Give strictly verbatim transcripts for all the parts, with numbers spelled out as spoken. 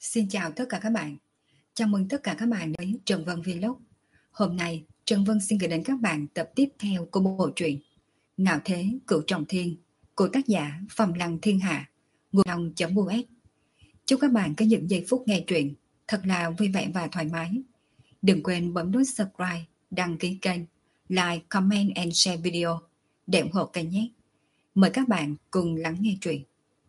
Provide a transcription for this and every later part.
Xin chào tất cả các bạn. Chào mừng tất cả các bạn đến Trần Vân Vlog. Hôm nay, Trần Vân xin gửi đến các bạn tập tiếp theo của bộ truyện Ngạo Thế Cửu Trọng Thiên của tác giả Phàm Lăng Thiên Hạ, nguồn lòng.us. Chúc các bạn có những giây phút nghe truyện thật là vui vẻ và thoải mái. Đừng quên bấm nút subscribe, đăng ký kênh, like, comment and share video để ủng hộ kênh nhé. Mời các bạn cùng lắng nghe truyện.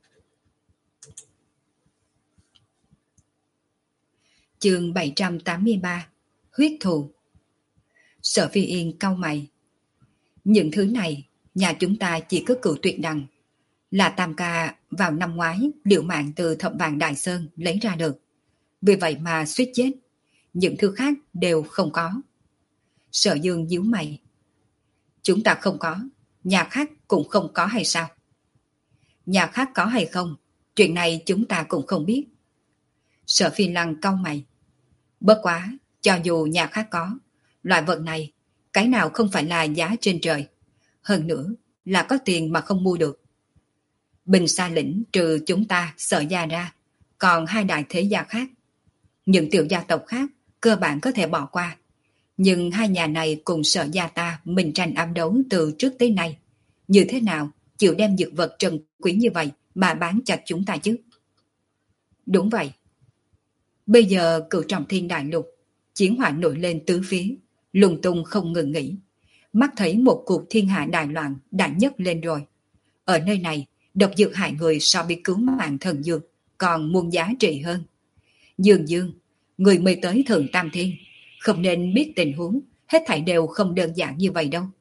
Chương bảy trăm tám mươi ba. Huyết thù. Sở Phi Yên cau mày. Những thứ này, nhà chúng ta chỉ có Cửu Tuyệt Đằng, là Tam Ca vào năm ngoái liều mạng từ Thập Vạn Đại Sơn lấy ra được. Vì vậy mà suýt chết. Những thứ khác đều không có. Sở Dương nhíu mày. Chúng ta không có, nhà khác cũng không có hay sao? Nhà khác có hay không, chuyện này chúng ta cũng không biết. Sở Phi Lăng cau mày. Bất quá, cho dù nhà khác có, loại vật này, cái nào không phải là giá trên trời. Hơn nữa, là có tiền mà không mua được. Bình Sa Lĩnh trừ chúng ta Sở gia ra, còn hai đại thế gia khác. Những tiểu gia tộc khác, cơ bản có thể bỏ qua. Nhưng hai nhà này cùng Sở gia ta mình tranh ám đấu từ trước tới nay. Như thế nào, chịu đem dược vật trân quý như vậy mà bán cho chúng ta chứ? Đúng vậy. Bây giờ Cửu Trọng Thiên đại lục, chiến hỏa nổi lên tứ phía, lùng tung không ngừng nghỉ. Mắt thấy một cuộc thiên hạ đại loạn đã nhấc lên rồi. Ở nơi này, độc dược hại người so với cứu mạng thần dược còn muôn giá trị hơn. Dương Dương, người mới tới Thượng Tam Thiên, không nên biết tình huống, hết thảy đều không đơn giản như vậy đâu.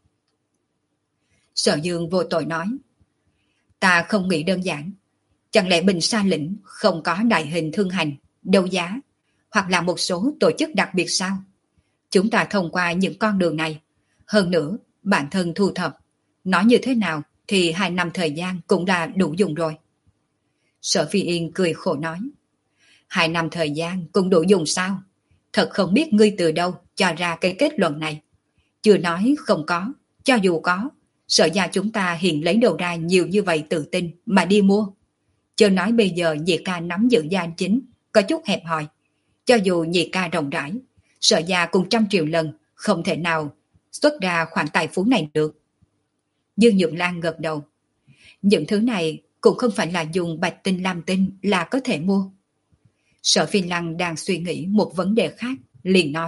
Sở Dương vô tội nói. Ta không nghĩ đơn giản. Chẳng lẽ Bình Sa Lĩnh không có đại hình thương hành, đấu giá, hoặc là một số tổ chức đặc biệt sao? Chúng ta thông qua những con đường này. Hơn nữa, bản thân thu thập. Nói như thế nào thì hai năm thời gian cũng đã đủ dùng rồi. Sở Phi Yên cười khổ nói. Hai năm thời gian cũng đủ dùng sao? Thật không biết ngươi từ đâu cho ra cái kết luận này. Chưa nói không có, cho dù có, Sở gia chúng ta hiện lấy đầu ra nhiều như vậy tự tin mà đi mua. Chưa nói bây giờ nhị ca nắm giữ gia chính, có chút hẹp hòi. Cho dù nhị ca rộng rãi, Sở gia cùng trăm triệu lần không thể nào xuất ra khoản tài phú này được. Dương Nhược Lan gật đầu. Những thứ này cũng không phải là dùng bạch tinh lam tinh là có thể mua. Sở Phi Lăng đang suy nghĩ một vấn đề khác, liền nói.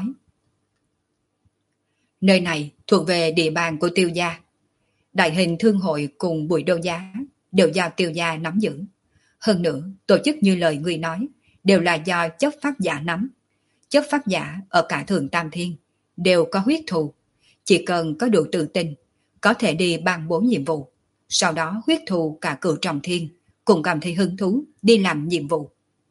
Nơi này thuộc về địa bàn của Tiêu gia. Đại hình thương hội cùng buổi đấu giá đều do Tiêu gia nắm giữ. Hơn nữa, tổ chức như lời người nói, đều là do chấp pháp giả nắm. Chấp pháp giả ở cả Thượng Tam Thiên đều có huyết thù. Chỉ cần có đủ tự tin, có thể đi ban bố nhiệm vụ. Sau đó huyết thù cả Cửu Trọng Thiên cũng cảm thấy hứng thú đi làm nhiệm vụ.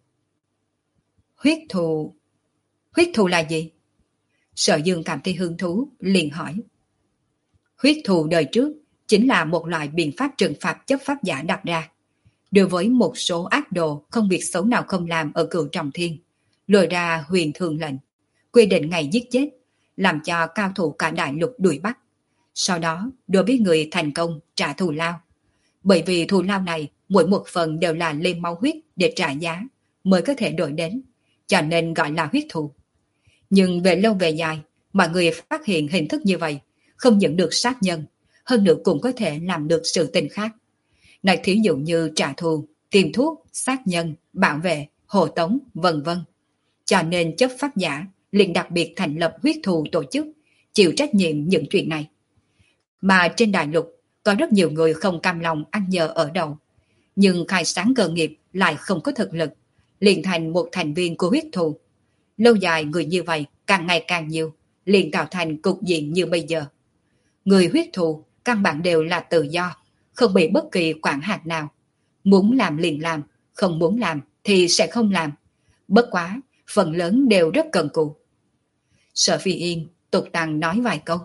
Huyết thù... Huyết thù là gì? Sở Dương cảm thấy hứng thú, liền hỏi. Huyết thù đời trước chính là một loại biện pháp trừng phạt chấp pháp giả đặt ra. Đối với một số ác đồ không việc xấu nào không làm ở Cửu Trọng Thiên, lôi ra huyền thường lệnh, quy định ngày giết chết, làm cho cao thủ cả đại lục đuổi bắt. Sau đó, đối với người thành công trả thù lao. Bởi vì thù lao này, mỗi một phần đều là lên máu huyết để trả giá, mới có thể đổi đến, cho nên gọi là huyết thù. Nhưng về lâu về dài, mọi người phát hiện hình thức như vậy, không những được sát nhân, hơn nữa cũng có thể làm được sự tình khác. Nói thí dụ như trả thù, tìm thuốc, sát nhân, bảo vệ, hộ tống, vân vân. Cho nên chấp pháp giả liền đặc biệt thành lập huyết thù tổ chức, chịu trách nhiệm những chuyện này. Mà trên đại lục, có rất nhiều người không cam lòng ăn nhờ ở đậu, nhưng khai sáng cơ nghiệp lại không có thực lực, liền thành một thành viên của huyết thù. Lâu dài người như vậy càng ngày càng nhiều, liền tạo thành cục diện như bây giờ. Người huyết thù căn bản đều là tự do, không bị bất kỳ quản hạt nào. Muốn làm liền làm, không muốn làm thì sẽ không làm. Bất quá, phần lớn đều rất cần cù. Sở Phi Yên tục tằng nói vài câu.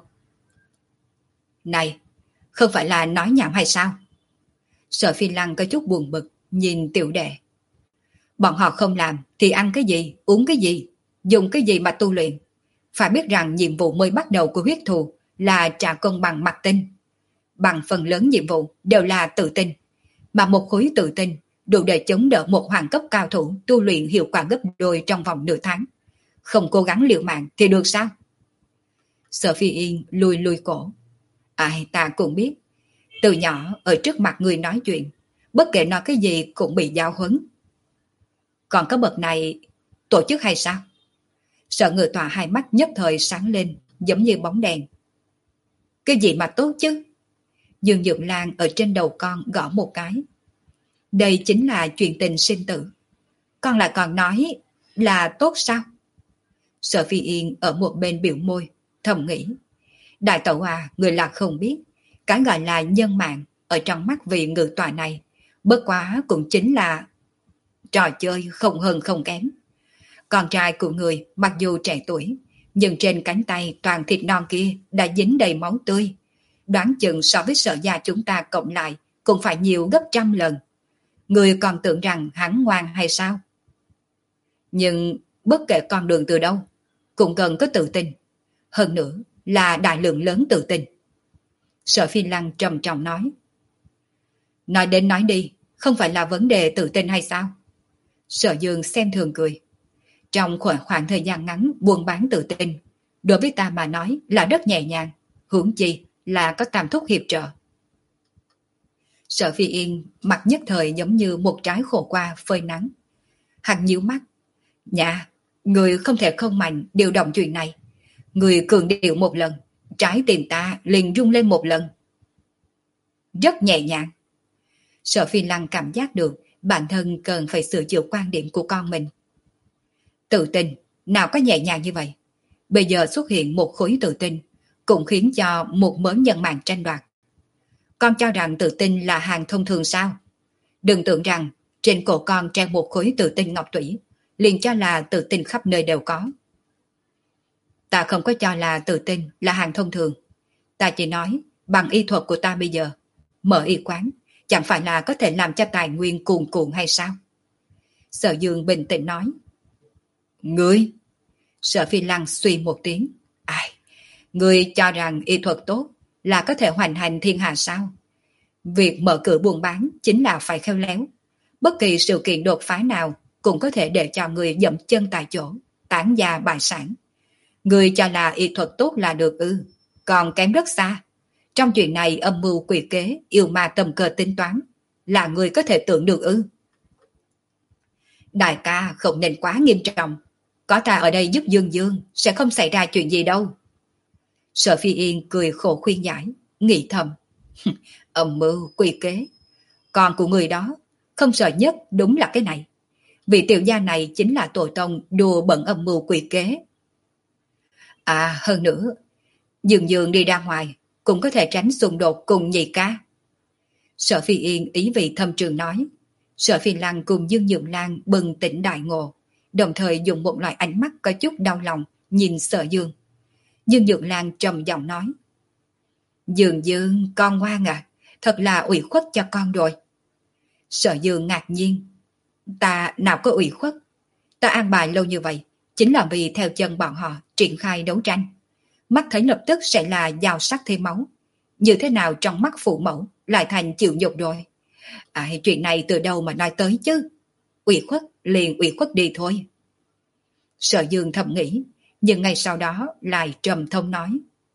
Này, không phải là nói nhảm hay sao? Sở Phi Lăng có chút buồn bực, nhìn tiểu đệ. Bọn họ không làm thì ăn cái gì, uống cái gì, dùng cái gì mà tu luyện. Phải biết rằng nhiệm vụ mới bắt đầu của huyết thù là trả công bằng mặt tinh. Bằng phần lớn nhiệm vụ đều là tự tin. Mà một khối tự tin đủ để chống đỡ một hoàng cấp cao thủ tu luyện hiệu quả gấp đôi trong vòng nửa tháng. Không cố gắng liều mạng thì được sao? Sở Phi Yên lùi lùi cổ. Ai ta cũng biết, từ nhỏ ở trước mặt người nói chuyện, bất kể nói cái gì cũng bị giáo huấn. Còn có bậc này tổ chức hay sao? Sở Ngự Tọa hai mắt nhất thời sáng lên, giống như bóng đèn. Cái gì mà tốt chứ? Dương Dượng Lan ở trên đầu con gõ một cái. Đây chính là chuyện tình sinh tử. Con lại còn nói là tốt sao? Sở Phi Yên ở một bên biểu môi, thầm nghĩ. Đại tẩu à, người là không biết. Cái gọi là nhân mạng ở trong mắt vị Ngự Tọa này, bất quá cũng chính là trò chơi không hơn không kém. Con trai của người mặc dù trẻ tuổi, nhưng trên cánh tay toàn thịt non kia đã dính đầy máu tươi. Đoán chừng so với Sở gia chúng ta cộng lại cũng phải nhiều gấp trăm lần. Người còn tưởng rằng hắn ngoan hay sao? Nhưng bất kể con đường từ đâu, cũng cần có tự tin. Hơn nữa là đại lượng lớn tự tin. Sở Phi Lăng trầm trọng nói. Nói đến nói đi, không phải là vấn đề tự tin hay sao? Sở Dương xem thường cười. Trong khoảng, khoảng thời gian ngắn buôn bán tự tin, đối với ta mà nói là rất nhẹ nhàng, huống chi là có Tam Thúc hiệp trợ. Sở Phi Yên mặt nhất thời giống như một trái khổ qua phơi nắng. Hắn nhíu mắt. Dạ, người không thể không mạnh điều động chuyện này. Người cường điệu một lần, trái tim ta liền rung lên một lần. Rất nhẹ nhàng. Sở Phi Lăng cảm giác được bản thân cần phải sửa chữa quan điểm của con mình. Tự tin, nào có nhẹ nhàng như vậy. Bây giờ xuất hiện một khối tự tin, cũng khiến cho một mớ nhân mạng tranh đoạt. Con cho rằng tự tin là hàng thông thường sao? Đừng tưởng rằng trên cổ con treo một khối tự tin ngọc thủy, liền cho là tự tin khắp nơi đều có. Ta không có cho là tự tin là hàng thông thường. Ta chỉ nói bằng y thuật của ta bây giờ, mở y quán, chẳng phải là có thể làm cho tài nguyên cuồn cuộn hay sao? Sở Dương bình tĩnh nói. Ngươi? Sở Phi Lăng suy một tiếng. Ai? Ngươi cho rằng y thuật tốt là có thể hoành hành thiên hạ sao? Việc mở cửa buôn bán chính là phải khéo léo. Bất kỳ sự kiện đột phá nào cũng có thể để cho người dậm chân tại chỗ, tán gia bại sản. Người cho là y thuật tốt là được ư, còn kém rất xa. Trong chuyện này âm mưu quỷ kế, yêu ma tầm cờ tính toán, là người có thể tưởng được ư. Đại ca không nên quá nghiêm trọng, có ta ở đây giúp Dương Dương, sẽ không xảy ra chuyện gì đâu. Sở Phi Yên cười khổ khuyên giải, nghĩ thầm. Âm mưu quỷ kế, con của người đó không sợ nhất đúng là cái này. Vị tiểu gia này chính là tổ tông đùa bận âm mưu quỷ kế. À hơn nữa, Dương Dương đi ra ngoài cũng có thể tránh xung đột cùng nhị ca. Sở Phi Yên ý vị thâm trường nói. Sở Phi Lăng cùng Dương Nhượng Lan bừng tỉnh đại ngộ, đồng thời dùng một loại ánh mắt có chút đau lòng nhìn Sở Dương. Dương Nhượng Lan trầm giọng nói. Dương Dương, con ngoan à, thật là ủy khuất cho con rồi. Sở Dương ngạc nhiên. Ta nào có ủy khuất, ta an bài lâu như vậy chính là vì theo chân bọn họ triển khai đấu tranh. Mắt thấy lập tức sẽ là dao sắc thêm máu. Như thế nào trong mắt phụ mẫu lại thành chịu nhục rồi. À, chuyện này từ đâu mà nói tới chứ. Ủy khuất liền ủy khuất đi thôi. Sở Dương thầm nghĩ, nhưng ngay sau đó lại trầm thông nói.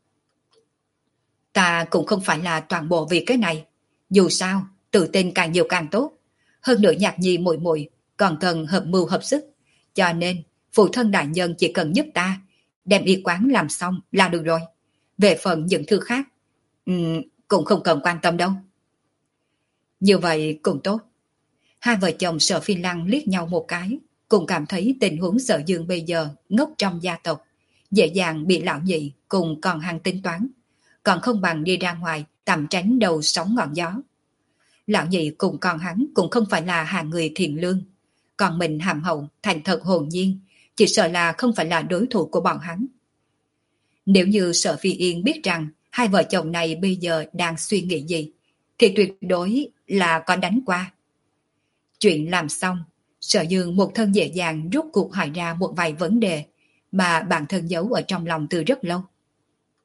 Ta cũng không phải là toàn bộ vì cái này. Dù sao, tự tin càng nhiều càng tốt. Hơn nữa Nhạc Nhi muội muội còn cần hợp mưu hợp sức. Cho nên, phụ thân đại nhân chỉ cần giúp ta đem y quán làm xong là được rồi. Về phần những thứ khác, um, cũng không cần quan tâm đâu. Như vậy cũng tốt. Hai vợ chồng Sở Phi Lăng liếc nhau một cái, cùng cảm thấy tình huống Sở Dương bây giờ ngốc trong gia tộc, dễ dàng bị lão nhị cùng còn hàng tính toán, còn không bằng đi ra ngoài tạm tránh đầu sóng ngọn gió. Lão nhị cùng con hắn cũng không phải là hàng người thiện lương, còn mình hàm hậu, thành thật hồn nhiên, chỉ sợ là không phải là đối thủ của bọn hắn. Nếu như Sở Phi Yên biết rằng hai vợ chồng này bây giờ đang suy nghĩ gì, thì tuyệt đối là có đánh qua. Chuyện làm xong, Sở Dương một thân dễ dàng rút cuộc hỏi ra một vài vấn đề mà bản thân giấu ở trong lòng từ rất lâu.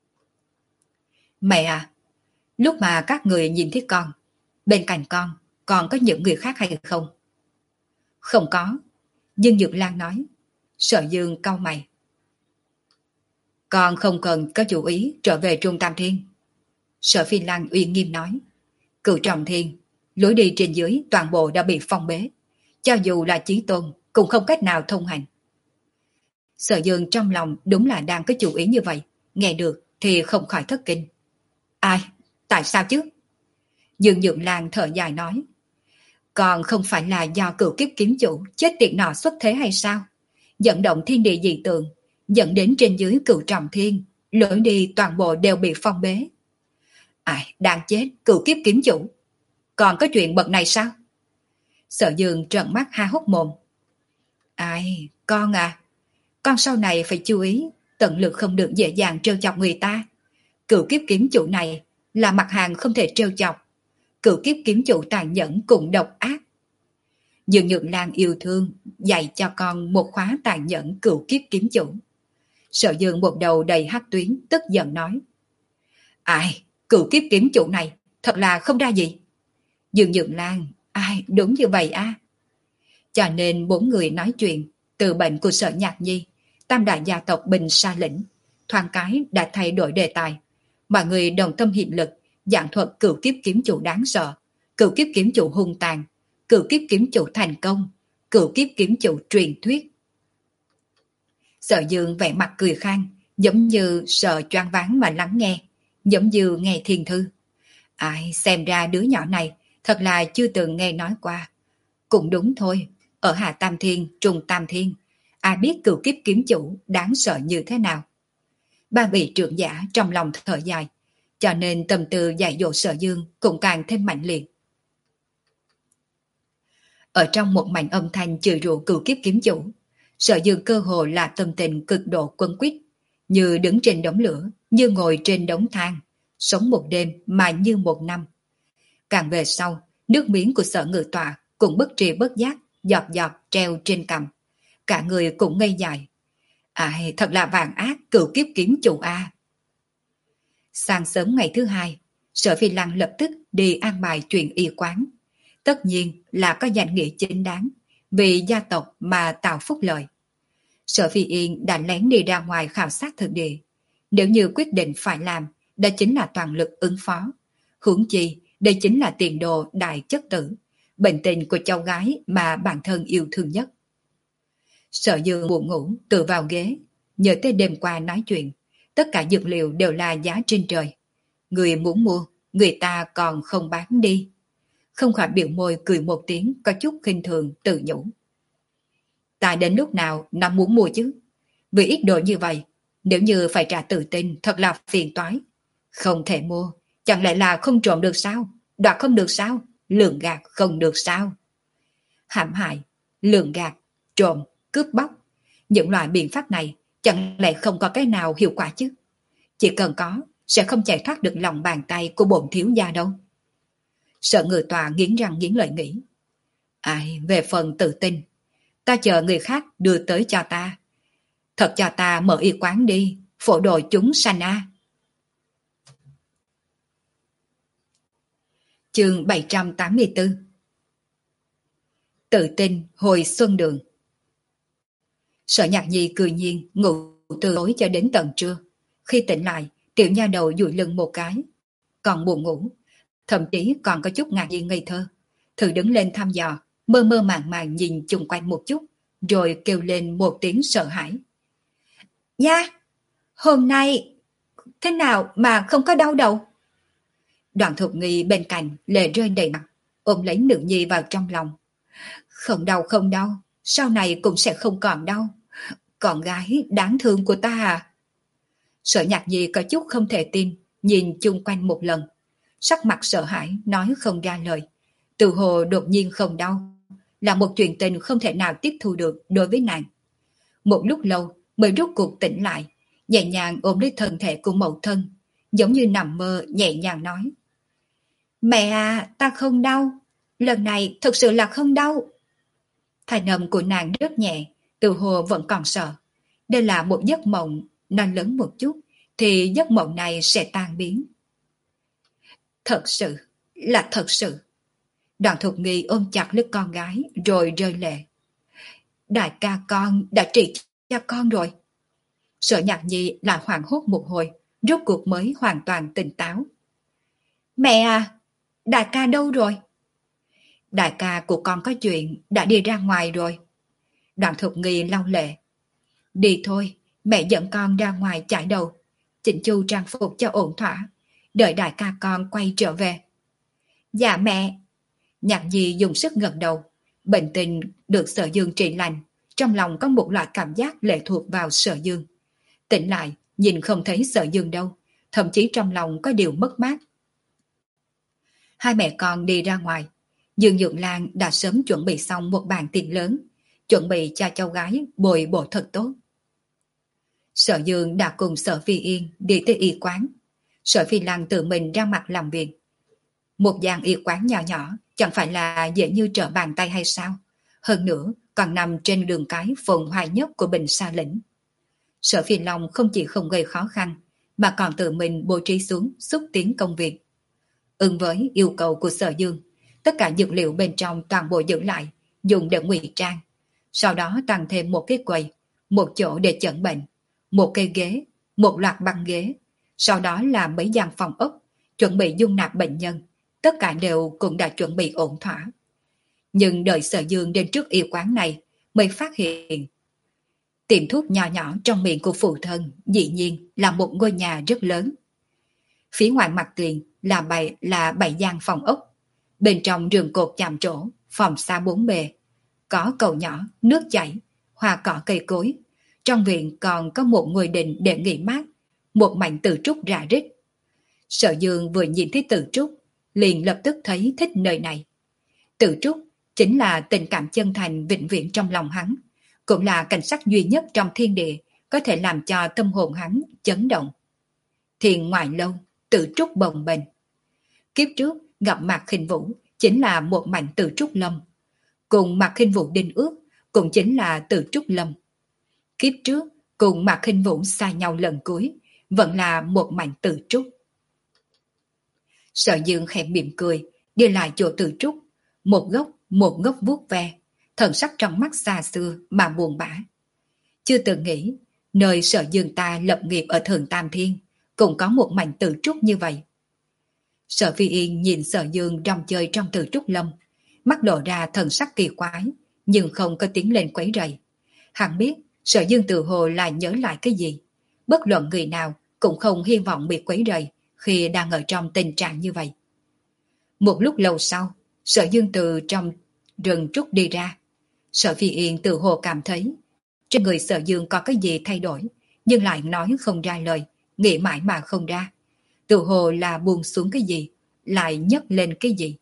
Mẹ à, lúc mà các người nhìn thấy con, bên cạnh con còn có những người khác hay không? Không có. Dương Nhược Lan nói. Sở Dương cau mày. Con không cần có chủ ý trở về Trung Tam Thiên. Sở Phi Lan uy nghiêm nói. Cửu Trọng Thiên, lối đi trên dưới toàn bộ đã bị phong bế. Cho dù là Chí Tôn cũng không cách nào thông hành. Sở Dương trong lòng đúng là đang có chủ ý như vậy. Nghe được thì không khỏi thất kinh. Ai? Tại sao chứ? Dương Nhượng Lan thở dài nói. Còn không phải là do cửu kiếp kiếm chủ chết tiệt nọ xuất thế hay sao? Dẫn động thiên địa dị tượng, dẫn đến trên dưới Cửu Trọng Thiên, lối đi toàn bộ đều bị phong bế. Ai, đang chết, cửu kiếp kiếm chủ. Còn có chuyện bậc này sao? Sở Dương trợn mắt há hốc mồm. Ai, con à, con sau này phải chú ý, tận lực không được dễ dàng trêu chọc người ta. Cửu kiếp kiếm chủ này là mặt hàng không thể trêu chọc. Cửu kiếp kiếm chủ tàn nhẫn cùng độc ác. Dương Nhượng Lan yêu thương dạy cho con một khóa tàn nhẫn cửu kiếp kiếm chủ. Sở Dương một đầu đầy hắc tuyến tức giận nói. Ai, cửu kiếp kiếm chủ này thật là không ra gì. Dương Nhượng Lan, ai, đúng như vậy à? Cho nên bốn người nói chuyện từ bệnh của Sở Nhạc Nhi, tam đại gia tộc Bình Sa Lĩnh, thoáng cái đã thay đổi đề tài. Mọi người đồng tâm hiệp lực giảng thuật cửu kiếp kiếm chủ đáng sợ, cửu kiếp kiếm chủ hung tàn, cửu kiếp kiếm chủ thành công, cửu kiếp kiếm chủ truyền thuyết. Sở Dương vẻ mặt cười khang, giống như sợ choáng váng mà lắng nghe, giống như nghe thiên thư. Ai, xem ra đứa nhỏ này thật là chưa từng nghe nói qua. Cũng đúng thôi, ở Hạ Tam Thiên, Trung Tam Thiên, ai biết cửu kiếp kiếm chủ đáng sợ như thế nào. Ba vị trưởng giả trong lòng thở dài, cho nên tâm tư dạy dỗ Sở Dương cũng càng thêm mạnh liệt. Ở trong một mảnh âm thanh chửi rủa cửu kiếp kiếm chủ, Sở Dương cơ hồ là tâm tình cực độ quấn quýt, như đứng trên đống lửa, như ngồi trên đống than, sống một đêm mà như một năm. Càng về sau, nước miếng của Sở Ngự Tọa cũng bất tri bất giác, giọt giọt treo trên cằm. Cả người cũng ngây dại. Ai, thật là vàng ác cửu kiếp kiếm chủ a. Sáng sớm ngày thứ hai, Sở Phi Lăng lập tức đi an bài chuyện y quán. Tất nhiên là có danh nghĩa chính đáng, vì gia tộc mà tạo phúc lợi. Sở Phi Yên đã lén đi ra ngoài khảo sát thực địa. Nếu như quyết định phải làm, đó chính là toàn lực ứng phó. Huống chi, đây chính là tiền đồ đại chất tử, bệnh tình của cháu gái mà bản thân yêu thương nhất. Sở Dương buồn ngủ, tựa vào ghế, nhớ tới đêm qua nói chuyện, tất cả dược liệu đều là giá trên trời. Người muốn mua, người ta còn không bán đi. Không khỏi biểu môi cười một tiếng có chút khinh thường tự nhủ. Ta đến lúc nào nó muốn mua chứ? Vì ít đồ như vậy, nếu như phải trả tự tin thật là phiền toái. Không thể mua, chẳng lẽ là không trộm được sao? Đoạt không được sao? Lường gạt không được sao? Hãm hại, lường gạt, trộm, cướp bóc. Những loại biện pháp này chẳng lẽ không có cái nào hiệu quả chứ? Chỉ cần có, sẽ không chạy thoát được lòng bàn tay của bổn thiếu gia đâu. Sợ người tòa nghiến răng nghiến lợi nghĩ. Ai, về phần tự tin, ta chờ người khác đưa tới cho ta. Thật cho ta mở y quán đi, phổ độ chúng sanh a. Chương bảy trăm tám mươi tư. Tự tin hồi xuân đường. Sở Nhạc Nhi cười nhiên ngủ từ tối cho đến tận trưa. Khi tỉnh lại, tiểu nha đầu dụi lưng một cái, còn buồn ngủ, thậm chí còn có chút ngạc nhiên ngây thơ. Thử đứng lên thăm dò, mơ mơ màng màng nhìn chung quanh một chút, rồi kêu lên một tiếng sợ hãi. Nha, hôm nay thế nào mà không có đau đầu? Đoạn Thục Nghi bên cạnh lệ rơi đầy mặt, ôm lấy nữ nhi vào trong lòng. Không đau không đau, sau này cũng sẽ không còn đau. Con gái đáng thương của ta à? Sở Nhạc Nhi có chút không thể tin, nhìn chung quanh một lần. Sắc mặt sợ hãi, nói không ra lời. Từ hồ đột nhiên không đau, là một chuyện tình không thể nào tiếp thu được đối với nàng. Một lúc lâu mới rút cuộc tỉnh lại, nhẹ nhàng ôm lấy thân thể của mẫu thân, giống như nằm mơ nhẹ nhàng nói. Mẹ à, ta không đau, lần này thật sự là không đau. Thanh âm của nàng rất nhẹ, từ hồ vẫn còn sợ. Đây là một giấc mộng, nó lớn một chút, thì giấc mộng này sẽ tan biến. Thật sự, là thật sự. Đoàn Thục Nghi ôm chặt lấy con gái rồi rơi lệ. Đại ca con đã trị cho con rồi. Sở Nhạc Nhi lại hoảng hốt một hồi, rốt cuộc mới hoàn toàn tỉnh táo. Mẹ à, đại ca đâu rồi? Đại ca của con có chuyện, đã đi ra ngoài rồi. Đoàn Thục Nghi lau lệ. Đi thôi, mẹ dẫn con ra ngoài chải đầu, chỉnh chu trang phục cho ổn thỏa, đợi đại ca con quay trở về. Dạ mẹ. Nhạc Nhi dùng sức gật đầu. Bệnh tình được Sở Dương trị lành, trong lòng có một loại cảm giác lệ thuộc vào Sở Dương. Tỉnh lại, nhìn không thấy Sở Dương đâu, thậm chí trong lòng có điều mất mát. Hai mẹ con đi ra ngoài, Dương Nhượng Lan đã sớm chuẩn bị xong một bàn tiệc lớn, chuẩn bị cho cháu gái bồi bổ thật tốt. Sở Dương đã cùng Sở Phi Yên đi tới y quán. Sở Phi Lăng tự mình ra mặt làm việc. Một gian y quán nhỏ nhỏ chẳng phải là dễ như trở bàn tay hay sao? Hơn nữa còn nằm trên đường cái phồn hoa nhất của Bình Sa Lĩnh. Sở Phi Long không chỉ không gây khó khăn, mà còn tự mình bố trí xuống xúc tiến công việc. Ứng với yêu cầu của Sở Dương, tất cả dược liệu bên trong toàn bộ giữ lại, dùng để ngụy trang. Sau đó tăng thêm một cái quầy, một chỗ để chẩn bệnh, một cây ghế, một loạt băng ghế. Sau đó là mấy gian phòng ốc, chuẩn bị dung nạp bệnh nhân. Tất cả đều cũng đã chuẩn bị ổn thỏa. Nhưng đợi Sở Dương đến trước y quán này mới phát hiện tiệm thuốc nhỏ nhỏ trong miệng của phụ thân dĩ nhiên là một ngôi nhà rất lớn. Phía ngoài mặt tiền là bảy là bảy gian phòng ốc, bên trong rừng cột chạm trổ, phòng xa bốn bề, có cầu nhỏ, nước chảy, hoa cỏ cây cối. Trong viện còn có một ngôi đình để nghỉ mát, một mảnh từ trúc rạ rít. Sở Dương vừa nhìn thấy từ trúc, liền lập tức thấy thích nơi này. Từ trúc chính là tình cảm chân thành vĩnh viễn trong lòng hắn, cũng là cảnh sắc duy nhất trong thiên địa có thể làm cho tâm hồn hắn chấn động. Thiền ngoại lâu, Tử trúc bồng bềnh. Kiếp trước gặp Mạc Khinh Vũ chính là một mảnh Tử trúc lâm, cùng Mạc Khinh Vũ đinh ước cũng chính là Tử trúc lâm. Kiếp trước cùng Mạc Khinh Vũ xa nhau lần cuối vẫn là một mảnh Tử trúc. Sở Dương khẽ mỉm cười, đi lại chỗ Tử trúc, một gốc một gốc vuốt ve, thần sắc trong mắt xa xưa mà buồn bã. Chưa từng nghĩ nơi Sở Dương ta lập nghiệp ở Thường Tam Thiên cũng có một mảnh Tử trúc như vậy. Sở Phi Yên nhìn Sở Dương rong chơi trong Tử trúc lâm, mắt lộ ra thần sắc kỳ quái, nhưng không có tiến lên quấy rầy. Hắn biết Sở Dương tự hồ là nhớ lại cái gì, bất luận người nào cũng không hy vọng bị quấy rầy khi đang ở trong tình trạng như vậy. Một lúc lâu sau, Sở Dương từ trong rừng trúc đi ra. Sở Phi Yên tự hồ cảm thấy trên người Sở Dương có cái gì thay đổi, nhưng lại nói không ra lời, nghĩ mãi mà không ra. Tự hồ là buông xuống cái gì, lại nhấc lên cái gì.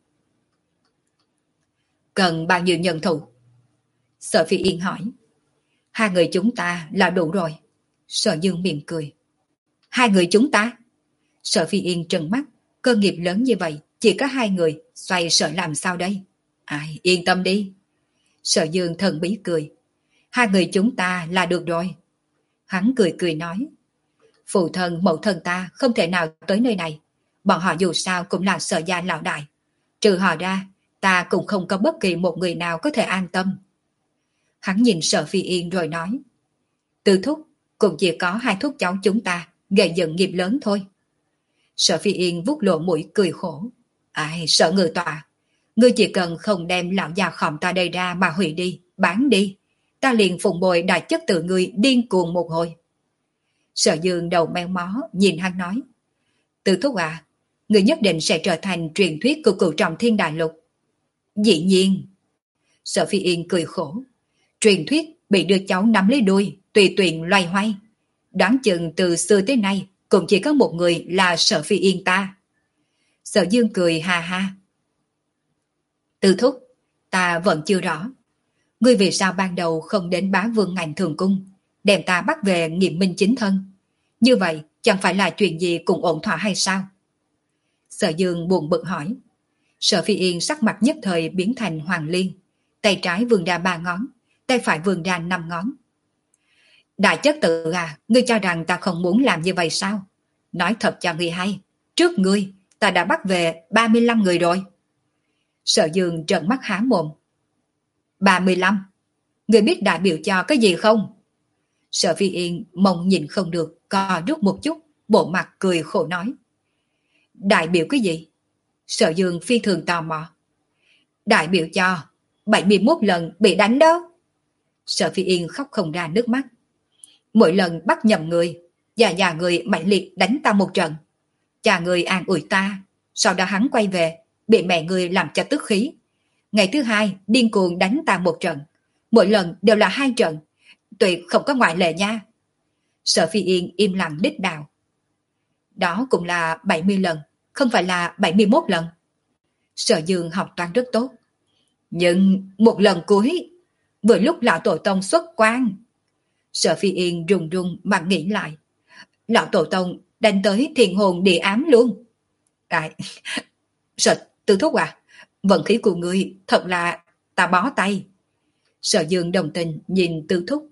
Cần bao nhiêu nhân thủ? Sở Phi Yên hỏi. Hai người chúng ta là đủ rồi. Sở Dương mỉm cười. Hai người chúng ta? Sở Phi Yên trừng mắt, cơ nghiệp lớn như vậy, chỉ có hai người, xoay sở làm sao đây? Ai, yên tâm đi. Sở Dương thần bí cười. Hai người chúng ta là được rồi. Hắn cười cười nói. Phụ thân mẫu thân ta không thể nào tới nơi này. Bọn họ dù sao cũng là Sở gia lão đại. Trừ họ ra, ta cũng không có bất kỳ một người nào có thể an tâm. Hắn nhìn Sở Phi Yên rồi nói. Từ thúc, cũng chỉ có hai thúc cháu chúng ta gây dựng nghiệp lớn thôi. Sở Phi Yên vuốt lộ mũi cười khổ. Ai, Sở Ngự Tọa, ngươi chỉ cần không đem lão già khòm ta đây ra mà hủy đi, bán đi, ta liền phụng bồi đại chất tự ngươi điên cuồng một hồi. Sở Dương đầu meo mó nhìn hắn nói. Từ thúc à, ngươi nhất định sẽ trở thành truyền thuyết của cửu trọng thiên đại lục. Dĩ nhiên. Sở Phi Yên cười khổ. Truyền thuyết bị đưa cháu nắm lấy đuôi, tùy tiện loay hoay. Đoán chừng từ xưa tới nay cũng chỉ có một người là Sở Phi Yên ta. Sở Dương cười ha ha. Từ thúc, ta vẫn chưa rõ. Ngươi vì sao ban đầu không đến Bá Vương ngành thường cung, đem ta bắt về nghiệm minh chính thân? Như vậy chẳng phải là chuyện gì cũng ổn thỏa hay sao? Sở Dương buồn bực hỏi. Sở Phi Yên sắc mặt nhất thời biến thành hoàng liên, tay trái vươn ra ba ngón, tay phải vươn ra năm ngón. Đại chất tự à, ngươi cho rằng ta không muốn làm như vậy sao? Nói thật cho ngươi hay, trước ngươi ta đã bắt về ba mươi lăm người rồi. Sở Dương trợn mắt há mồm. ba mươi lăm. Người biết đại biểu cho cái gì không? Sở Phi Yên mong nhìn không được, co rút một chút, bộ mặt cười khổ nói. Đại biểu cái gì? Sở Dương phi thường tò mò. Đại biểu cho bảy mươi mốt lần bị đánh đó. Sở Phi Yên khóc không ra nước mắt. Mỗi lần bắt nhầm người, già già người mạnh liệt đánh ta một trận. Cha người an ủi ta, sau đó hắn quay về, bị mẹ người làm cho tức khí. Ngày thứ hai, điên cuồng đánh ta một trận. Mỗi lần đều là hai trận, tuyệt không có ngoại lệ nha. Sở Phi Yên im lặng đích đạo. Đó cũng là bảy mươi lần, không phải là bảy mươi mốt lần. Sở Dương học toán rất tốt. Nhưng một lần cuối, vừa lúc lão tổ tông xuất quan. Sở Phi Yên rùng rùng mà nghĩ lại. Lão tổ tông đánh tới thiền hồn địa ám luôn. Đại, Sở Tư Thúc à, vận khí của ngươi thật là ta bó tay. Sở Dương đồng tình nhìn Tư Thúc.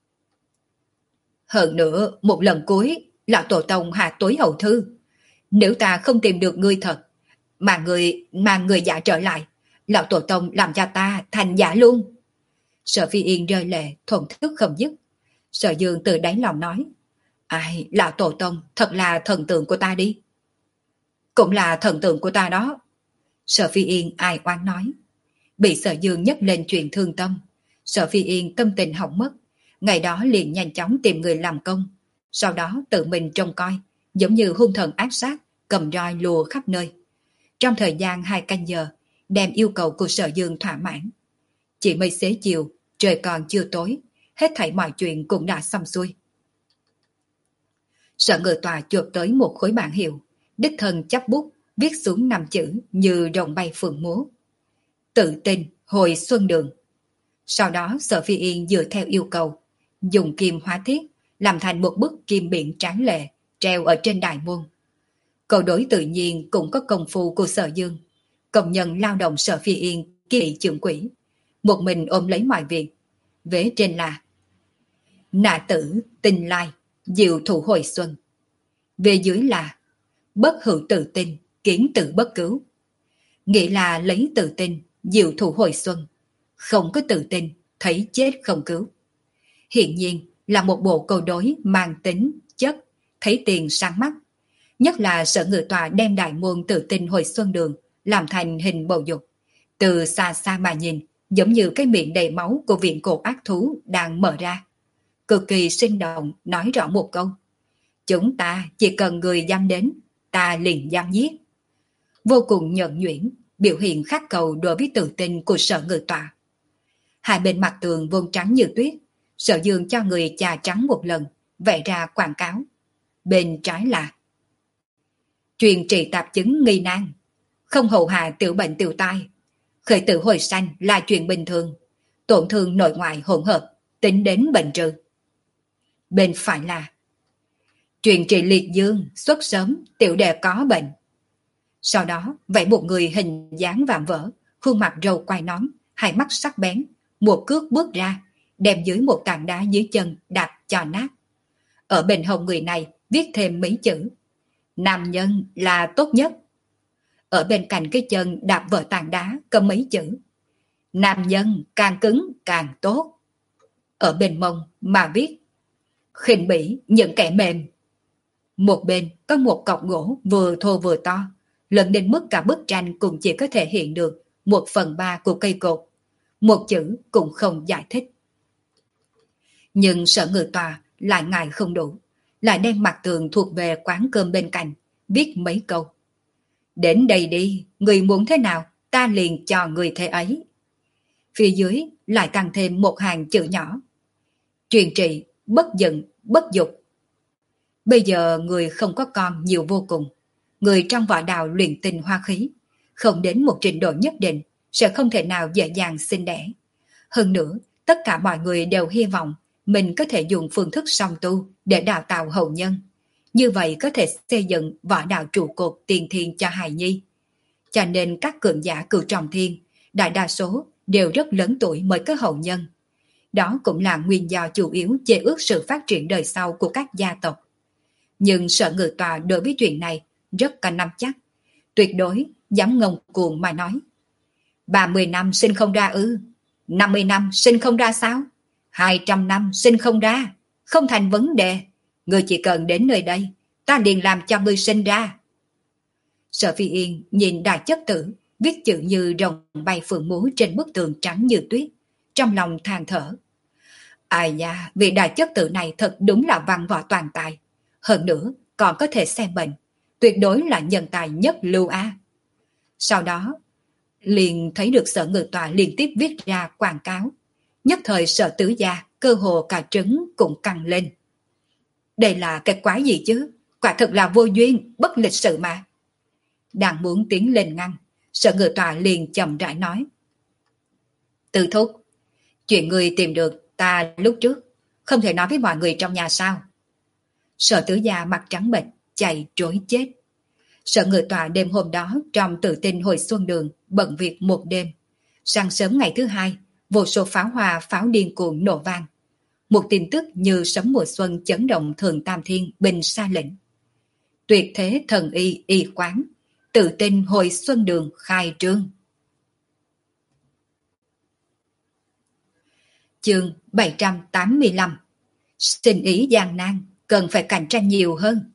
Hơn nữa, một lần cuối, lão tổ tông hạ tối hậu thư. Nếu ta không tìm được ngươi thật, mà người mà người giả trở lại, lão tổ tông làm cho ta thành giả luôn. Sở Phi Yên rơi lệ, thổn thức không dứt. Sở Dương từ đáy lòng nói, ai, lão tổ tông thật là thần tượng của ta đi. Cũng là thần tượng của ta đó. Sở Phi Yên ai oán nói. Bị Sở Dương nhắc lên chuyện thương tâm, Sở Phi Yên tâm tình hỏng mất. Ngày đó liền nhanh chóng tìm người làm công, sau đó tự mình trông coi, giống như hung thần ác sát, cầm roi lùa khắp nơi. Trong thời gian hai canh giờ, đem yêu cầu của Sở Dương thỏa mãn. Chỉ mới xế chiều, trời còn chưa tối, hết thảy mọi chuyện cũng đã xong xuôi. Sở Ngự Tòa chộp tới một khối bảng hiệu, đích thân chắp bút, viết xuống năm chữ như rồng bay phượng múa. Tự tin hồi xuân đường. Sau đó Sở Phi Yên dựa theo yêu cầu, dùng kim hóa thiết, làm thành một bức kim biển tráng lệ, treo ở trên đại môn. Câu đối tự nhiên cũng có công phu của Sở Dương. Công nhân lao động Sở Phi Yên kỳ trưởng quỹ, một mình ôm lấy mọi việc. Vế trên là nạ tử, tinh lai, diệu thủ hồi xuân. Về dưới là bất hữu tự tin, kiến tự bất cứu. Nghĩa là lấy tự tin, diệu thủ hồi xuân. Không có tự tin, thấy chết không cứu. Hiện nhiên là một bộ câu đối mang tính, chất, thấy tiền sáng mắt. Nhất là Sở Ngự Tòa đem đại môn tự tin hồi xuân đường làm thành hình bầu dục. Từ xa xa mà nhìn, giống như cái miệng đầy máu của viện cổ ác thú đang mở ra. Cực kỳ sinh động, nói rõ một câu. Chúng ta chỉ cần người dám đến, ta liền dám giết. Vô cùng nhuần nhuyễn, biểu hiện khắc cầu đối với tự tin của Sở Ngự Tòa. Hai bên mặt tường vốn trắng như tuyết, Sở Dương cho người chà trắng một lần, vẽ ra quảng cáo. Bên trái là truyền trị tạp chứng nghi nan, không hậu hạ tiểu bệnh tiểu tai. Khởi tử hồi sanh là chuyện bình thường, tổn thương nội ngoại hỗn hợp, tính đến bệnh trừ. Bên phải là truyền trị liệt dương, xuất sớm, tiểu đệ có bệnh. Sau đó vẽ một người hình dáng vạm vỡ, khuôn mặt râu quai nón, hai mắt sắc bén, một cước bước ra, đem dưới một tảng đá dưới chân đạp cho nát. Ở bên hông người này viết thêm mấy chữ: nam nhân là tốt nhất. Ở bên cạnh cái chân đạp vỡ tảng đá có mấy chữ: nam nhân càng cứng càng tốt. Ở bên mông mà viết: khinh bỉ những kẻ mềm. Một bên có một cọc gỗ vừa thô vừa to, lớn đến mức cả bức tranh cũng chỉ có thể hiện được một phần ba của cây cột. Một chữ cũng không giải thích. Nhưng Sở Ngự Tòa lại ngại không đủ, lại đem mặt tường thuộc về quán cơm bên cạnh, viết mấy câu. Đến đây đi, người muốn thế nào, ta liền cho người thế ấy. Phía dưới lại tăng thêm một hàng chữ nhỏ: truyền trị, bất giận, bất dục. Bây giờ người không có con nhiều vô cùng. Người trong võ đạo luyện tinh hoa khí, không đến một trình độ nhất định, sẽ không thể nào dễ dàng sinh đẻ. Hơn nữa, tất cả mọi người đều hy vọng mình có thể dùng phương thức song tu để đào tạo hậu nhân. Như vậy có thể xây dựng võ đạo trụ cột tiền thiên cho hài nhi. Cho nên các cường giả cửu trọng thiên, đại đa số đều rất lớn tuổi mới có hậu nhân. Đó cũng là nguyên do chủ yếu chế ước sự phát triển đời sau của các gia tộc. Nhưng Sở Ngự Tòa đối với chuyện này rất có nắm chắc, tuyệt đối dám ngông cuồng mà nói. ba mươi năm sinh không ra ư? năm mươi năm sinh không ra sao? hai trăm năm sinh không ra? Không thành vấn đề. Ngươi chỉ cần đến nơi đây, ta liền làm cho ngươi sinh ra. Sở Phi Yên nhìn Đại Chất Tử viết chữ như rồng bay phượng múa trên bức tường trắng như tuyết, trong lòng than thở. Ai nha, vị Đại Chất Tử này thật đúng là văn võ toàn tài. Hơn nữa, còn có thể xem bệnh, tuyệt đối là nhân tài nhất lưu a. Sau đó, liền thấy được Sở Ngự Tọa liên tiếp viết ra quảng cáo. Nhất thời Sở Tứ Gia, cơ hồ cả trứng cũng căng lên. Đây là cái quái gì chứ? Quả thật là vô duyên, bất lịch sự mà. Đang muốn tiến lên ngăn, Sở Ngự Tọa liền chậm rãi nói. Từ thúc, chuyện người tìm được ta lúc trước, không thể nói với mọi người trong nhà sao? Sở Tứ Gia mặt trắng bệch, chạy trối chết. Sở Ngự Tọa đêm hôm đó trong Tự Tin hồi xuân đường bận việc một đêm. Sáng sớm ngày thứ hai, vô số pháo hoa pháo điên cuồng nổ vang. Một tin tức như sấm mùa xuân chấn động Thường Tam Thiên bình sa lệnh. Tuyệt thế thần y y quán, Tự Tin hồi xuân đường khai trương. Chương bảy trăm tám mươi lăm. Sinh ý gian nan, cần phải cạnh tranh nhiều hơn.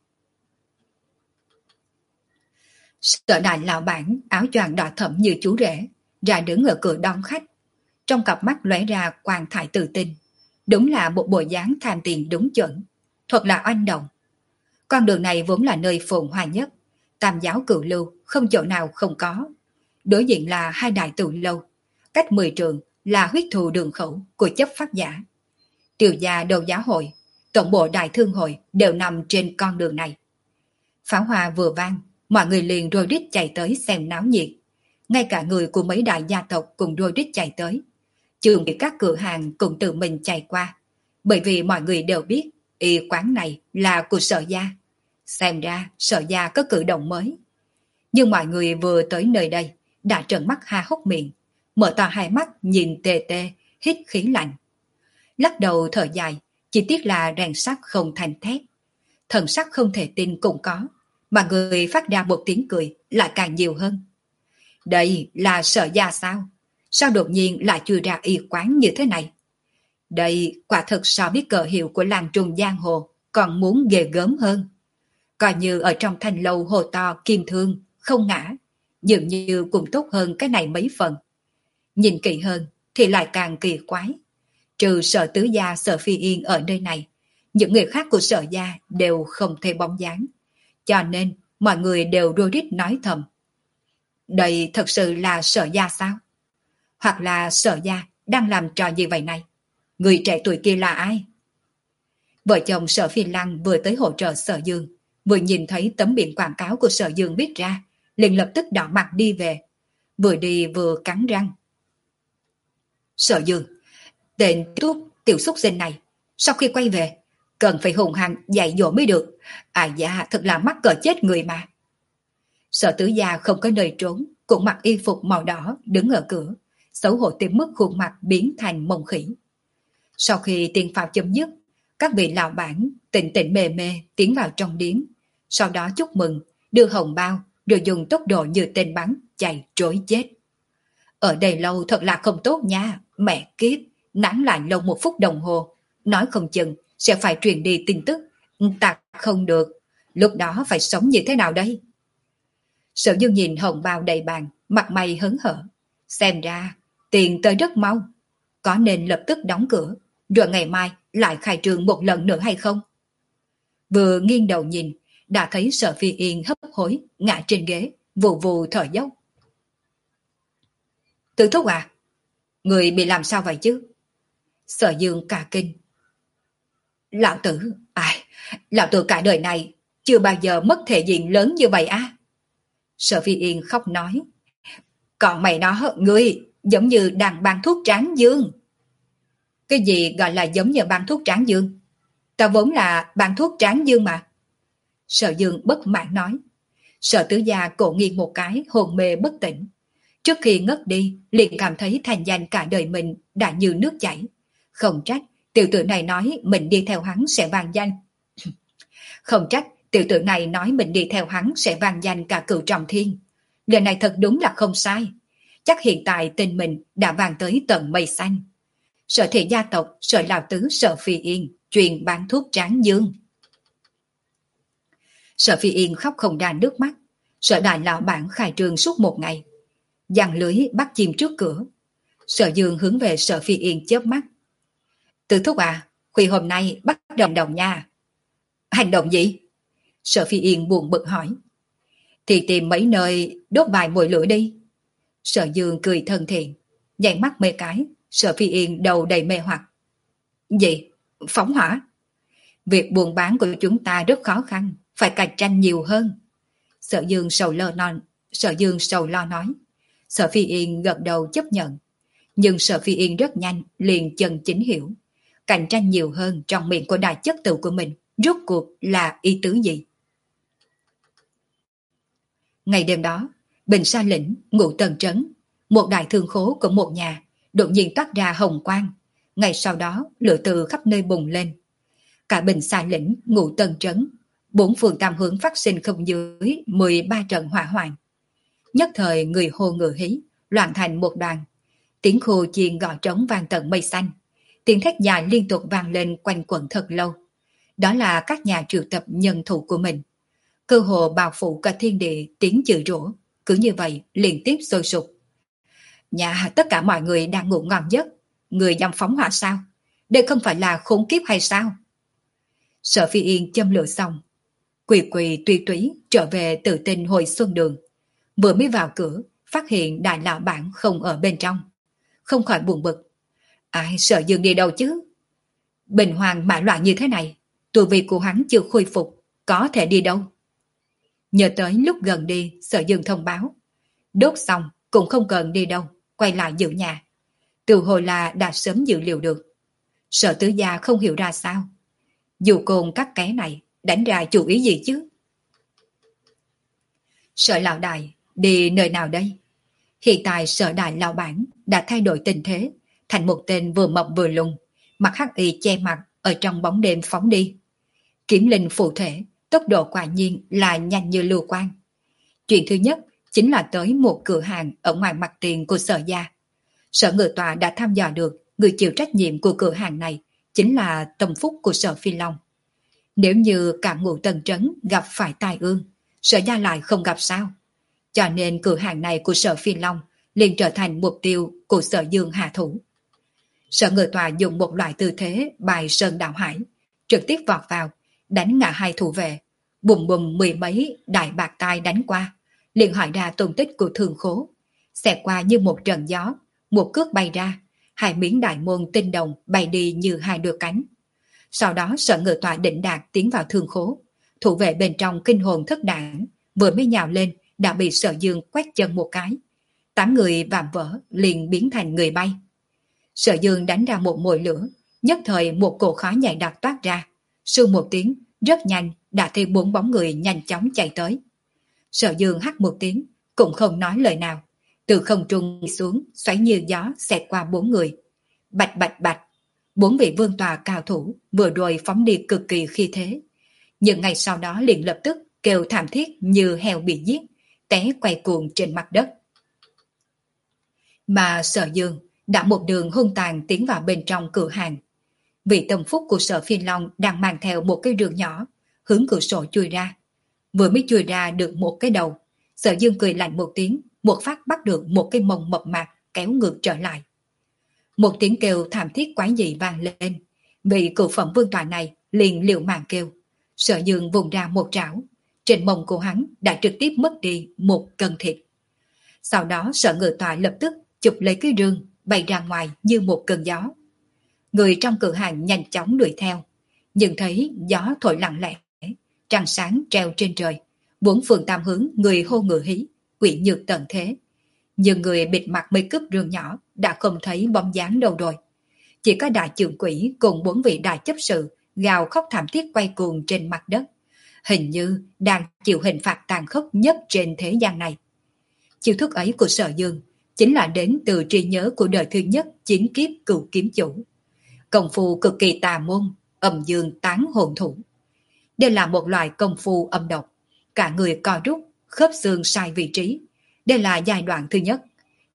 Sở Đại lão bản áo choàng đỏ thẫm như chú rể, ra đứng ở cửa đón khách. Trong cặp mắt lóe ra quang thải tự tin. Đúng là một bộ dáng tham tiền đúng chuẩn, thật là oanh động. Con đường này vốn là nơi phồn hoa nhất, tam giáo cửu lưu không chỗ nào không có. Đối diện là hai đại tự lâu, cách mười trường là huyết thù đường khẩu của chấp pháp giả. Tiêu gia đấu giá hội, tổng bộ đại thương hội đều nằm trên con đường này. Pháo hoa vừa vang, mọi người liền rôi rít chạy tới xem náo nhiệt. Ngay cả người của mấy đại gia tộc cùng rôi rít chạy tới. Trường các cửa hàng cũng tự mình chạy qua, bởi vì mọi người đều biết y quán này là của Sở gia. Xem ra Sở gia có cử động mới. Nhưng mọi người vừa tới nơi đây đã trợn mắt ha hốc miệng, mở to hai mắt nhìn tê tê, hít khí lạnh. Lắc đầu thở dài, chỉ tiếc là rèn sắt không thành thép. Thần sắc không thể tin cũng có, mà người phát ra một tiếng cười lại càng nhiều hơn. Đây là Sở gia sao? Sao đột nhiên lại chui ra y quán như thế này? Đây quả thực so với cờ hiệu của làng trùng giang hồ còn muốn ghê gớm hơn. Coi như ở trong thanh lâu hồ to kim thương, không ngã, dường như cũng tốt hơn cái này mấy phần. Nhìn kỹ hơn thì lại càng kỳ quái. Trừ Sở Tứ Gia Sở Phi Yên ở nơi này, những người khác của Sở gia đều không thấy bóng dáng. Cho nên mọi người đều rối rít nói thầm. Đây thật sự là Sở gia sao? Hoặc là Sở gia đang làm trò gì vậy này? Người trẻ tuổi kia là ai? Vợ chồng Sở Phi Lăng vừa tới hỗ trợ Sở Dương, vừa nhìn thấy tấm biển quảng cáo của Sở Dương viết ra, liền lập tức đỏ mặt đi về. Vừa đi vừa cắn răng. Sở Dương, tên túc tiểu xúc sinh này, sau khi quay về, cần phải hùng hăng dạy dỗ mới được. À dạ, thật là mắc cỡ chết người mà. Sở Tứ Gia không có nơi trốn, cũng mặc y phục màu đỏ đứng ở cửa, xấu hổ tới mức khuôn mặt biến thành mông khỉ. Sau khi tiền pháo chấm dứt, các vị lão bản tỉnh tỉnh mê mê tiến vào trong điếm, sau đó chúc mừng, đưa hồng bao, rồi dùng tốc độ như tên bắn chạy trối chết. Ở đây lâu thật là không tốt nha, mẹ kiếp, nán lại lâu một phút đồng hồ, nói không chừng sẽ phải truyền đi tin tức, tặc không được, lúc đó phải sống như thế nào đây? Sở Dương nhìn hồng bao đầy bàn, mặt mày hớn hở, xem ra tiền tới rất mau, có nên lập tức đóng cửa, rồi ngày mai lại khai trương một lần nữa hay không? Vừa nghiêng đầu nhìn, đã thấy Sở Phi Yên hấp hối, ngã trên ghế, vù vù thở dốc. Tử thúc à? Người bị làm sao vậy chứ? Sở Dương cả kinh. Lão tử, ai, lão tử cả đời này chưa bao giờ mất thể diện lớn như vậy á. Sở Phi Yên khóc nói. Còn mày nó, ngươi giống như đang ban thuốc tráng dương. Cái gì gọi là giống như ban thuốc tráng dương? Ta vốn là ban thuốc tráng dương mà. Sở Dương bất mãn nói. Sở Tứ Gia cổ nghiêng một cái, hồn mê bất tỉnh. Trước khi ngất đi, liền cảm thấy thành danh cả đời mình đã như nước chảy. Không trách, tiểu tử này nói mình đi theo hắn sẽ vang danh. Không trách, tiểu tử này nói mình đi theo hắn sẽ vang danh cả cửu trọng thiên. Lời này thật đúng là không sai. chắc hiện tại tên mình đã vang tới tận mây xanh. Sở thị gia tộc Sở Lão Tứ Sở Phi Yên truyền bán thuốc tráng dương. Sở Phi Yên khóc không ra nước mắt. Sở đại lão bản khai trương suốt một ngày, giăng lưới bắt chim trước cửa. Sở Dương hướng về Sở Phi Yên chớp mắt. Từ thúc à, khuya hôm nay bắt đầu hành động nha. Hành động gì? Sở Phi Yên buồn bực hỏi. Thì tìm mấy nơi đốt vài mồi lửa đi. Sở Dương cười thân thiện, nhảy mắt mê cái. Sở Phi Yên đầu đầy mê hoặc. Gì? Phóng hỏa? Việc buôn bán của chúng ta rất khó khăn, phải cạnh tranh nhiều hơn. Sở Dương sầu lo non, Sở Dương sầu lo nói. Sở Phi Yên gật đầu chấp nhận. Nhưng Sở Phi Yên rất nhanh liền chân chính hiểu. Cạnh tranh nhiều hơn trong miệng của đại chất tử của mình rốt cuộc là ý tứ gì? Ngày đêm đó, Bình Sa Lĩnh, Ngũ Tần Trấn, một đại thương khố của một nhà, đột nhiên toát ra hồng quang. Ngày sau đó, lửa từ khắp nơi bùng lên. Cả Bình Sa Lĩnh, Ngũ Tần Trấn, bốn phường tam hướng phát sinh không dưới mười ba trận hỏa hoạn. Nhất thời người hô ngựa hí, loạn thành một đoàn. Tiếng khô chiên gõ trống vang tận mây xanh. Tiếng thét dài liên tục vang lên quanh quẩn thật lâu. Đó là các nhà triệu tập nhân thủ của mình. Cơ hồ bao phủ cả thiên địa tiếng chửi rủa, cứ như vậy liên tiếp sôi sục. Nhà tất cả mọi người đang ngủ ngon giấc, người dám phóng hỏa sao? Đây không phải là khốn kiếp hay sao? Sở Phi Yên châm lửa xong, quỳ quỳ tuy túy trở về tự tin hồi xuân đường. Vừa mới vào cửa, phát hiện đại lão bản không ở bên trong. Không khỏi buồn bực. Ai Sở Dương đi đâu chứ? Bình hoàng mã loạn như thế này, tu vi của hắn chưa khôi phục, có thể đi đâu? Nhớ tới lúc gần đi, Sở Dương thông báo. Đốt xong cũng không cần đi đâu, quay lại giữ nhà. Từ hồi là đã sớm dự liệu được. Sở tứ gia không hiểu ra sao. Dù côn các cái này đánh ra chủ ý gì chứ? Sở lão đại đi nơi nào đây? Hiện tại Sở đại lão bản đã thay đổi tình thế, thành một tên vừa mập vừa lùn, mặc hắc y che mặt ở trong bóng đêm phóng đi. Kiếm linh phụ thể, tốc độ quả nhiên là nhanh như lưu quang. Chuyện thứ nhất chính là tới một cửa hàng ở ngoài mặt tiền của Sở gia. Sở Ngự Tọa đã thăm dò được người chịu trách nhiệm của cửa hàng này chính là tâm phúc của Sở Phi Long. Nếu như cả Ngũ Tần Trấn gặp phải tai ương, Sở gia lại không gặp sao? Cho nên cửa hàng này của Sở Phi Long liền trở thành mục tiêu của Sở Dương hạ thủ. Sở Ngự Tọa dùng một loại tư thế bài sơn đảo hải, trực tiếp vọt vào, đánh ngã hai thủ vệ, bùm bùm mười mấy đại bạc tai đánh qua, liền hỏi ra tung tích của thương khố. Xẹt qua như một trận gió, một cước bay ra, hai miếng đại môn tinh đồng bay đi như hai đôi cánh. Sau đó Sở Ngự Tọa đỉnh đạt tiến vào thương khố, thủ vệ bên trong kinh hồn thất đảng, vừa mới nhào lên đã bị Sở Dương quét chân một cái. Tám người vạm vỡ liền biến thành người bay. Sở Dương đánh ra một mồi lửa, nhất thời một cỗ khói nhạy đặc toát ra. Sưu một tiếng, rất nhanh đã thấy bốn bóng người nhanh chóng chạy tới. Sở Dương hắt một tiếng, cũng không nói lời nào. Từ không trung xuống, xoáy như gió xẹt qua bốn người. Bạch bạch bạch, bốn vị vương tòa cao thủ vừa rồi phóng đi cực kỳ khi thế. Nhưng ngày sau đó liền lập tức kêu thảm thiết như heo bị giết, té quay cuồng trên mặt đất. Mà Sở Dương đã một đường hung tàn tiến vào bên trong cửa hàng. Vị tâm phúc của Sở Phi Long đang mang theo một cái rương nhỏ, hướng cửa sổ chui ra. Vừa mới chui ra được một cái đầu, Sở Dương cười lạnh một tiếng, một phát bắt được một cái mông mập mạp kéo ngược trở lại. Một tiếng kêu thảm thiết quái dị vang lên, vị cựu phẩm vương tọa này liền liều mạng kêu. Sở Dương vùng ra một trảo, trên mông của hắn đã trực tiếp mất đi một cân thịt. Sau đó Sở Ngự Tọa lập tức chụp lấy cái rương, bay ra ngoài như một cơn gió. Người trong cửa hàng nhanh chóng đuổi theo, nhưng thấy gió thổi lặng lẽ, trăng sáng treo trên trời, bốn phương tam hướng người hô ngựa hí, quỷ nhược tận thế. Nhưng người bịt mặt mây cướp rương nhỏ đã không thấy bóng dáng đâu rồi. Chỉ có đại trưởng quỷ cùng bốn vị đại chấp sự gào khóc thảm thiết quay cuồng trên mặt đất, hình như đang chịu hình phạt tàn khốc nhất trên thế gian này. Chiêu thức ấy của Sở Dương chính là đến từ trí nhớ của đời thứ nhất chín kiếp cửu kiếm chủ. Công phu cực kỳ tà môn, âm dương tán hồn thủ. Đây là một loại công phu âm độc, cả người co rút, khớp xương sai vị trí. Đây là giai đoạn thứ nhất.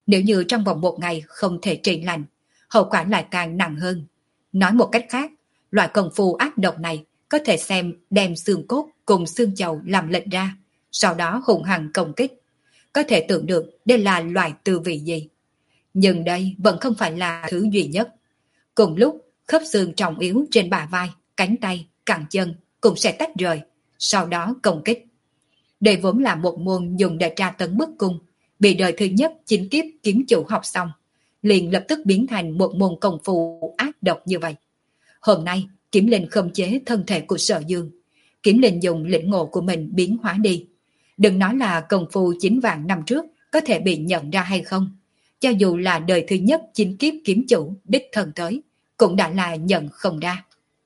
Nếu như trong vòng một ngày không thể trị lành, hậu quả lại càng nặng hơn. Nói một cách khác, loại công phu ác độc này có thể xem đem xương cốt cùng xương chầu làm lệnh ra, sau đó hùng hăng công kích. Có thể tưởng được đây là loại tư vị gì. Nhưng đây vẫn không phải là thứ duy nhất. Cùng lúc, khớp xương trọng yếu trên bả vai, cánh tay, cẳng chân cũng sẽ tách rời, sau đó công kích. Đây vốn là một môn dùng để tra tấn bức cung, bị đời thứ nhất chính kiếp kiếm chủ học xong, liền lập tức biến thành một môn công phu ác độc như vậy. Hôm nay, Kiếm Linh khống chế thân thể của Sở Dương. Kiếm Linh dùng lĩnh ngộ của mình biến hóa đi. Đừng nói là công phu chín vạn năm trước có thể bị nhận ra hay không. Cho dù là đời thứ nhất chính kiếp kiếm chủ đích thân tới, cũng đã là nhận không ra.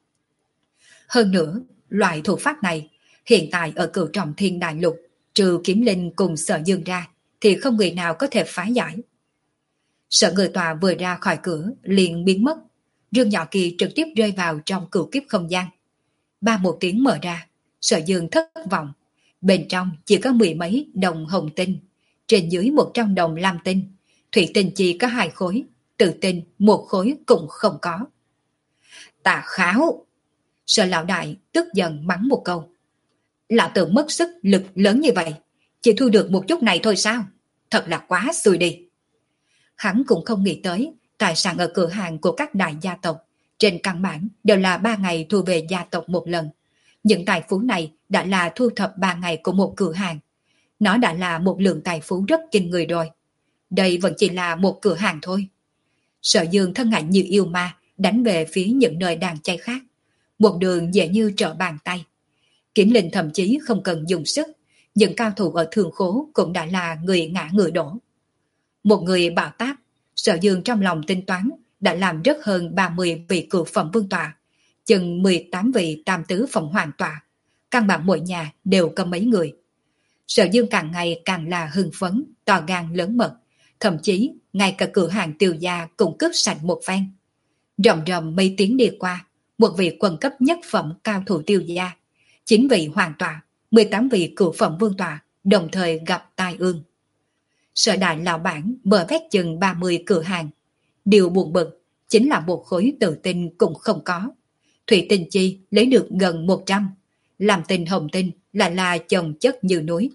Hơn nữa, loại thủ pháp này, hiện tại ở Cửu Trọng Thiên Đại Lục, trừ Kiếm Linh cùng Sở Dương ra, thì không người nào có thể phá giải. Sở Người Tòa vừa ra khỏi cửa, liền biến mất. Dương nhỏ kia trực tiếp rơi vào trong cửu kiếp không gian. Ba một tiếng mở ra, Sở Dương thất vọng. Bên trong chỉ có mười mấy đồng hồng tinh, trên dưới một trăm đồng lam tinh, thủy tinh chỉ có hai khối, tự tinh một khối cũng không có. Tà kháo! Sở lão đại tức giận mắng một câu. Lão tử mất sức lực lớn như vậy, chỉ thu được một chút này thôi sao? Thật là quá xui đi. Hắn cũng không nghĩ tới, tài sản ở cửa hàng của các đại gia tộc, trên căn bản đều là ba ngày thu về gia tộc một lần. Những tài phú này đã là thu thập ba ngày của một cửa hàng. Nó đã là một lượng tài phú rất kinh người rồi. Đây vẫn chỉ là một cửa hàng thôi. Sở Dương thân ảnh như yêu ma, đánh về phía những nơi đang cháy khác. Một đường dễ như trở bàn tay. Kiếm Linh thậm chí không cần dùng sức, những cao thủ ở Thường Khố cũng đã là người ngã người đổ. Một người bạo táp, Sở Dương trong lòng tính toán đã làm rất hơn ba mươi vị cửu phẩm vương tọa, chừng mười tám vị tam tứ phẩm hoàng tọa, căn bản mỗi nhà đều có mấy người. Sở Dương càng ngày càng là hưng phấn, to gan lớn mật, thậm chí ngay cả cửa hàng Tiêu gia cũng cướp sạch một phen. Rầm rầm mấy tiếng đi qua, một vị quần cấp nhất phẩm cao thủ Tiêu gia, chín vị hoàng tọa, mười tám vị cửu phẩm vương tọa đồng thời gặp tai ương. Sở đại lão bản mở vét chừng ba mươi cửa hàng. Điều buồn bực chính là một khối tự tinh cũng không có. Thủy tinh chi lấy được gần một trăm, làm tinh hồng tinh lại là chồng chất như núi.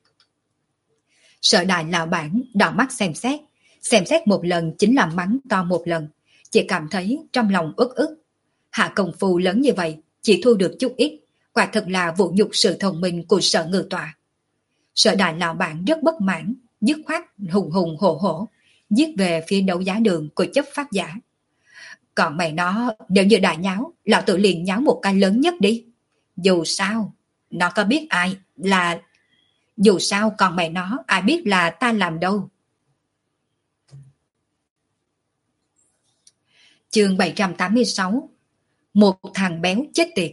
Sở đại lão bản đỏ mắt xem xét, xem xét một lần chính là mắng to một lần, chỉ cảm thấy trong lòng ức ức. Hạ công phu lớn như vậy, chỉ thu được chút ít, quả thật là vũ nhục sự thông minh của Sở Ngự Tọa. Sở đại lão bản rất bất mãn, dứt khoát hùng hùng hổ hổ, giết về phía đấu giá đường của chấp pháp giả. Còn mày nó, nếu như đại nháo, lão tự liền nháo một cái lớn nhất đi. Dù sao, nó có biết ai là... Dù sao còn mày nó, ai biết là ta làm đâu. Chương bảy trăm tám mươi sáu. Một thằng béo chết tiệt.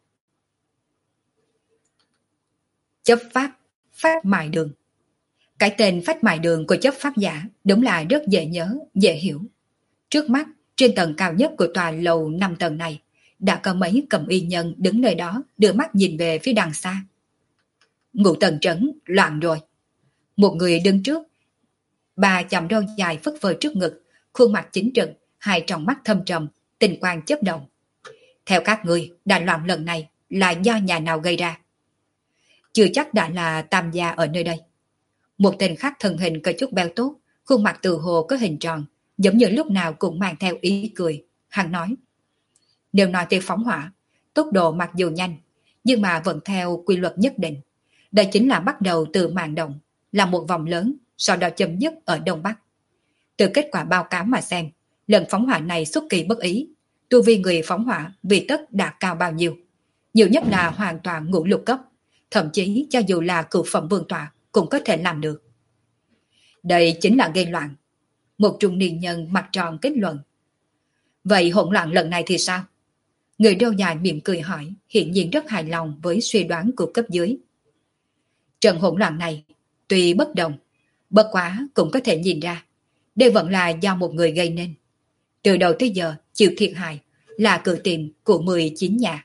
Chấp pháp, phát mại đường. Cái tên phát mại đường của chấp pháp giả đúng là rất dễ nhớ, dễ hiểu. Trước mắt, trên tầng cao nhất của tòa lầu năm tầng này, đã có mấy cầm y nhân đứng nơi đó đưa mắt nhìn về phía đằng xa. Ngũ tầng trấn, loạn rồi. Một người đứng trước, bà chầm râu dài phất phơ trước ngực, khuôn mặt chính trực, hai tròng mắt thâm trầm, tình quang chớp động. Theo các người, đại loạn lần này là do nhà nào gây ra? Chưa chắc đã là tam gia ở nơi đây. Một tên khác thân hình có chút béo tốt, khuôn mặt từ hồ có hình tròn, giống như lúc nào cũng mang theo ý cười. Hắn nói, nếu nói tới phóng hỏa, tốc độ mặc dù nhanh, nhưng mà vẫn theo quy luật nhất định. Đây chính là bắt đầu từ màn động, là một vòng lớn, sau đó chấm dứt ở Đông Bắc. Từ kết quả báo cáo mà xem, lần phóng hỏa này xuất kỳ bất ý, tu vi người phóng hỏa vì tất đã cao bao nhiêu. Nhiều nhất là hoàn toàn ngũ lục cấp, thậm chí cho dù là cửu phẩm vương tọa cũng có thể làm được. Đây chính là gây loạn. Một trung niên nhân mặt tròn kết luận. Vậy hỗn loạn lần này thì sao? Người râu dài mỉm cười hỏi, hiện nhiên rất hài lòng với suy đoán của cấp dưới. Trận hỗn loạn này, tuy bất đồng, bất quá cũng có thể nhìn ra, đây vẫn là do một người gây nên. Từ đầu tới giờ, chịu thiệt hại là cử tiền của mười chín nhà.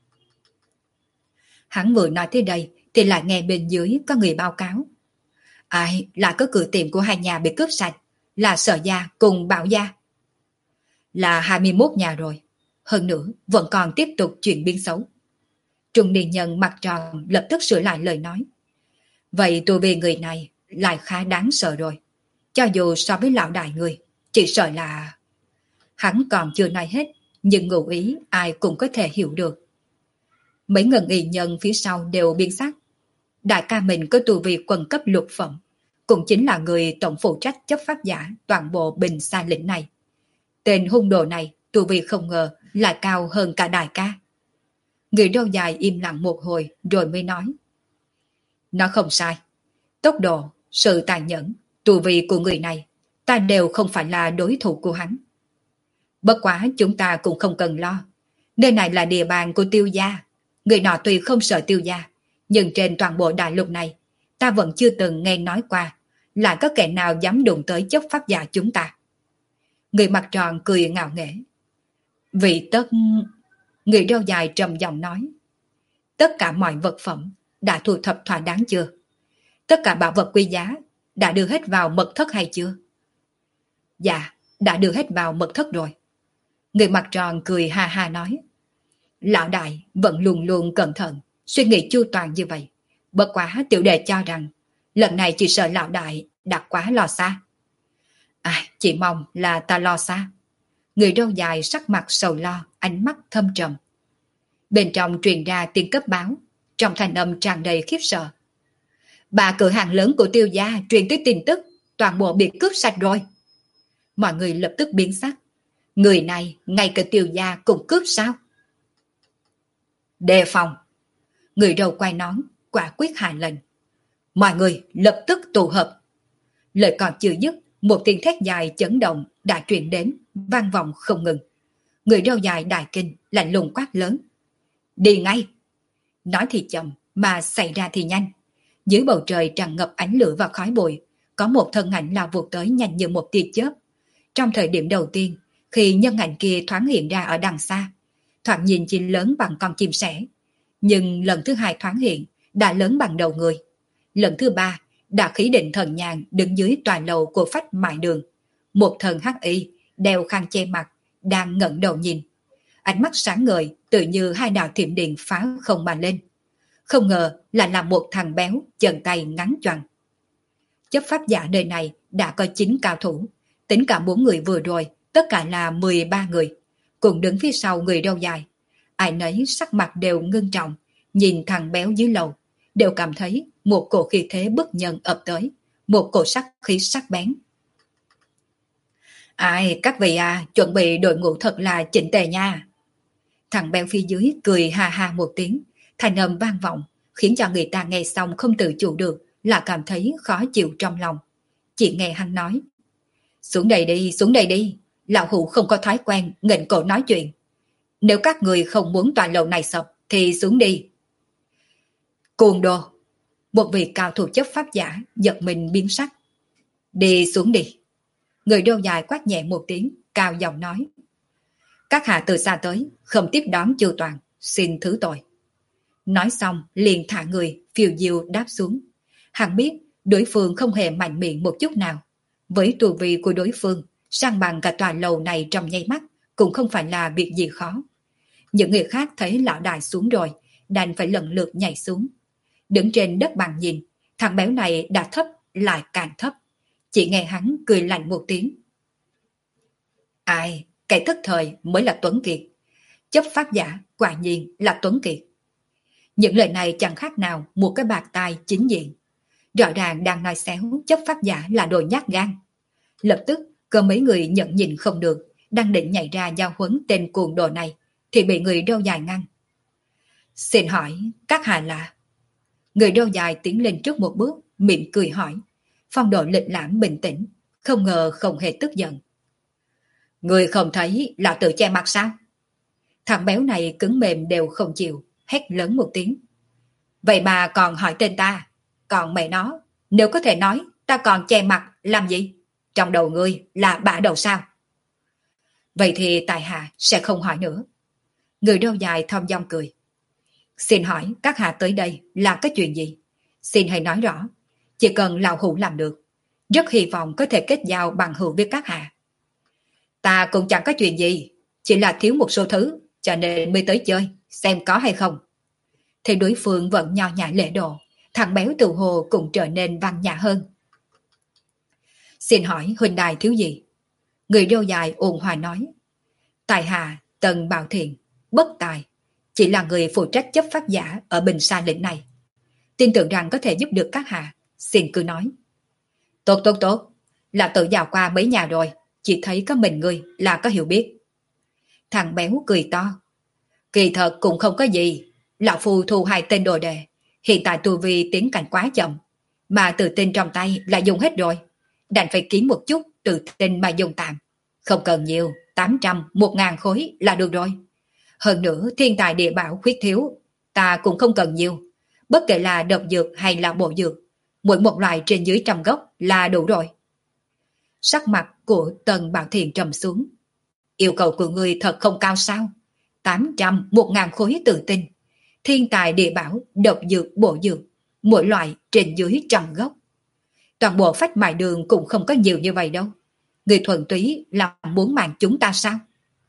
Hắn vừa nói tới đây, thì lại nghe bên dưới có người báo cáo. Ai là có cửa tiệm của hai nhà bị cướp sạch, là Sở gia cùng Bảo gia. Là hai mươi mốt nhà rồi. Hơn nữa vẫn còn tiếp tục chuyển biến xấu. Trung niên nhân mặt tròn lập tức sửa lại lời nói. Vậy tôi về người này lại khá đáng sợ rồi. Cho dù so với lão đại người, chỉ sợ là... Hắn còn chưa nói hết, nhưng ngụ ý ai cũng có thể hiểu được. Mấy ngân y nhân phía sau đều biến sắc. Đại ca mình có tu vi quân cấp lục phẩm, cũng chính là người tổng phụ trách chấp pháp giả toàn bộ Bình Sa lĩnh này. Tên hung đồ này tu vi không ngờ lại cao hơn cả đại ca. Người đau dài im lặng một hồi rồi mới nói. Nó không sai. Tốc độ, sự tàn nhẫn, tu vi của người này, ta đều không phải là đối thủ của hắn. Bất quá chúng ta cũng không cần lo. Nơi này là địa bàn của Tiêu gia. Người nọ tuy không sợ Tiêu gia, nhưng trên toàn bộ đại lục này, ta vẫn chưa từng nghe nói qua lại có kẻ nào dám đụng tới chấp pháp giả chúng ta. Người mặt tròn cười ngạo nghễ. Vì tất... Người râu dài trầm giọng nói. Tất cả mọi vật phẩm đã thu thập thỏa đáng chưa? Tất cả bảo vật quý giá đã đưa hết vào mật thất hay chưa? Dạ, đã đưa hết vào mật thất rồi. Người mặt tròn cười ha ha nói. Lão đại vẫn luôn luôn cẩn thận, suy nghĩ chu toàn như vậy. Bất quá tiểu đệ cho rằng lần này chỉ sợ lão đại đặt quá lo xa. À, chỉ mong là ta lo xa. Người râu dài sắc mặt sầu lo, ánh mắt thâm trầm. Bên trong truyền ra tiếng cấp báo, trong thanh âm tràn đầy khiếp sợ. Bà cửa hàng lớn của Tiêu gia truyền tới tin tức, toàn bộ bị cướp sạch rồi. Mọi người lập tức biến sắc. Người này ngay cả Tiêu gia cũng cướp sao? Đề phòng. Người đầu quay nón, quả quyết hạ lệnh. Mọi người lập tức tụ hợp. Lời còn chưa dứt, một tiếng thét dài chấn động đã truyền đến, vang vọng không ngừng. Người râu dài đại kinh, lạnh lùng quát lớn. Đi ngay! Nói thì chậm, mà xảy ra thì nhanh. Dưới bầu trời tràn ngập ánh lửa và khói bụi, có một thân ảnh lao vụt tới nhanh như một tia chớp. Trong thời điểm đầu tiên, khi nhân ảnh kia thoáng hiện ra ở đằng xa, thoạt nhìn chỉ lớn bằng con chim sẻ. Nhưng lần thứ hai thoáng hiện, đã lớn bằng đầu người. Lần thứ ba, đã khí định thần nhàn đứng dưới tòa lầu của phách mại đường. Một thần hắc y, đeo khăn che mặt, đang ngẩng đầu nhìn. Ánh mắt sáng ngời, tự như hai đạo thiểm điện phá không mà lên. Không ngờ là là một thằng béo, chân tay ngắn choàng. Chấp pháp giả nơi này đã có chín cao thủ, tính cả bốn người vừa rồi, tất cả là mười ba người, cùng đứng phía sau người râu dài. Ai nấy sắc mặt đều ngưng trọng, nhìn thằng béo dưới lầu, đều cảm thấy một cổ khí thế bức nhân ập tới, một cổ sắc khí sắc bén. Ai, các vị à, chuẩn bị đội ngũ thật là chỉnh tề nha. Thằng béo phía dưới cười ha ha một tiếng, thanh âm vang vọng, khiến cho người ta nghe xong không tự chủ được, là cảm thấy khó chịu trong lòng. Chỉ nghe hắn nói. Xuống đây đi, xuống đây đi, lão hủ không có thói quen nghênh cổ nói chuyện. Nếu các người không muốn tòa lầu này sập, thì xuống đi. Cuồng đồ! Một vị cao thủ chấp pháp giả giật mình biến sắc. Đi xuống đi. Người đeo dài quát nhẹ một tiếng, cao giọng nói. Các hạ từ xa tới, không tiếp đón Chu Toàn, xin thứ tội. Nói xong, liền thả người, phiêu diêu đáp xuống. Hắn biết, đối phương không hề mạnh miệng một chút nào. Với tu vi của đối phương, sang bằng cả tòa lầu này trong nháy mắt, cũng không phải là việc gì khó. Những người khác thấy lão đại xuống rồi, đành phải lần lượt nhảy xuống. Đứng trên đất bằng nhìn, thằng béo này đã thấp, lại càng thấp. Chỉ nghe hắn cười lạnh một tiếng. Ai, kẻ thất thời mới là Tuấn Kiệt. Chấp pháp giả quả nhiên là Tuấn Kiệt. Những lời này chẳng khác nào một cái bạt tai chính diện. Rõ ràng đang nói xéo chấp pháp giả là đồ nhát gan. Lập tức có mấy người nhận nhìn không được, đang định nhảy ra giao huấn tên cuồng đồ này, thì bị người râu dài ngăn. Xin hỏi, các hạ là... Người râu dài tiến lên trước một bước, mỉm cười hỏi. Phong độ lịch lãm bình tĩnh, không ngờ không hề tức giận. Người không thấy là tự che mặt sao? Thằng béo này cứng mềm đều không chịu, hét lớn một tiếng. Vậy mà còn hỏi tên ta, còn mẹ nó, nếu có thể nói, ta còn che mặt làm gì? Trong đầu ngươi là bả đầu sao? Vậy thì tại hạ sẽ không hỏi nữa. Người râu dài thong dong cười. Xin hỏi các hạ tới đây là cái chuyện gì? Xin hãy nói rõ. Chỉ cần lão hủ làm được, Rất hy vọng có thể kết giao bằng hữu với các hạ. Ta cũng chẳng có chuyện gì, chỉ là thiếu một số thứ, cho nên mới tới chơi, xem có hay không. Thì đối phương vẫn nho nhã lễ độ, thằng béo từ hồ cũng trở nên văn nhã hơn. Xin hỏi huynh đài thiếu gì? Người râu dài ôn hòa nói. Tài hạ Tần Bảo Thiện, bất tài, chỉ là người phụ trách chấp pháp giả ở Bình Sa lĩnh này. Tin tưởng rằng có thể giúp được các hạ, xin cứ nói. Tốt tốt tốt, là tự dạo qua mấy nhà rồi, chỉ thấy có mình ngươi là có hiểu biết. Thằng béo cười to. Kỳ thật cũng không có gì, lão phu thu hai tên đồ đệ, hiện tại tu vi tiến cảnh quá chậm, mà tự tin trong tay là dùng hết rồi, đành phải kiếm một chút tự tin mà dùng tạm. Không cần nhiều, tám trăm, một ngàn khối là được rồi. Hơn nữa thiên tài địa bảo khuyết thiếu, ta cũng không cần nhiều, bất kể là độc dược hay là bộ dược, mỗi một loại trên dưới trăm gốc là đủ rồi. Sắc mặt của Tần Bảo Thiện trầm xuống. Yêu cầu của người thật không cao sao? Tám trăm, một ngàn khối tự tin, thiên tài địa bảo, độc dược, bộ dược, mỗi loại trên dưới trăm gốc. Toàn bộ phách mại đường cũng không có nhiều như vậy đâu. Người thuần túy là muốn mạng chúng ta sao?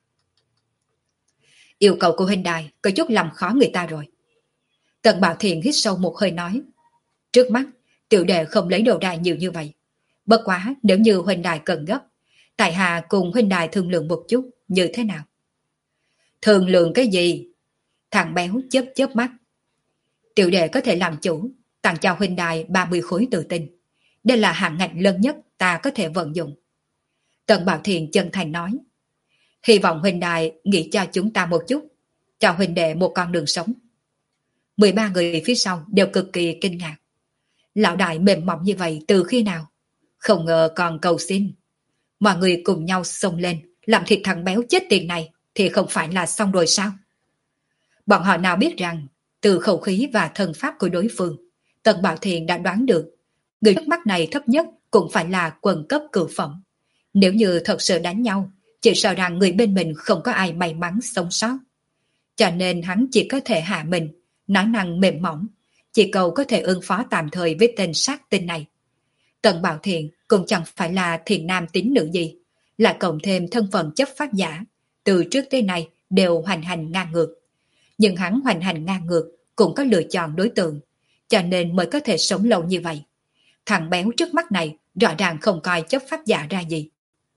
Yêu cầu của huynh đài có chút làm khó người ta rồi. Tần Bảo Thiện hít sâu một hơi nói. Trước mắt, tiểu đệ không lấy đồ đài nhiều như vậy. Bất quá nếu như huynh đài cần gấp, tại hạ cùng huynh đài thương lượng một chút như thế nào? Thương lượng cái gì? Thằng béo chớp chớp mắt. Tiểu đệ có thể làm chủ, tặng cho huynh đài ba mươi khối tự tin. Đây là hạng ngạch lớn nhất ta có thể vận dụng. Tần Bảo Thiện chân thành nói. Hy vọng huynh đài nghĩ cho chúng ta một chút, cho huynh đệ một con đường sống. mười ba người phía sau đều cực kỳ kinh ngạc. Lão đại mềm mỏng như vậy từ khi nào? Không ngờ còn cầu xin. Mọi người cùng nhau xông lên, làm thịt thằng béo chết tiệt này thì không phải là xong rồi sao? Bọn họ nào biết rằng, từ khẩu khí và thân pháp của đối phương, Tần Bảo Thiện đã đoán được, người trước mắt này thấp nhất cũng phải là quần cấp cửu phẩm. Nếu như thật sự đánh nhau, chỉ sợ rằng người bên mình không có ai may mắn sống sót. Cho nên hắn chỉ có thể hạ mình, nói năng mềm mỏng, chỉ cầu có thể ứng phó tạm thời với tên sát tinh này. Tần Bảo Thiện cũng chẳng phải là thiện nam tín nữ gì, lại cộng thêm thân phận chấp pháp giả, từ trước tới nay đều hoành hành ngang ngược. Nhưng hắn hoành hành ngang ngược cũng có lựa chọn đối tượng, cho nên mới có thể sống lâu như vậy. Thằng béo trước mắt này rõ ràng không coi chấp pháp giả ra gì.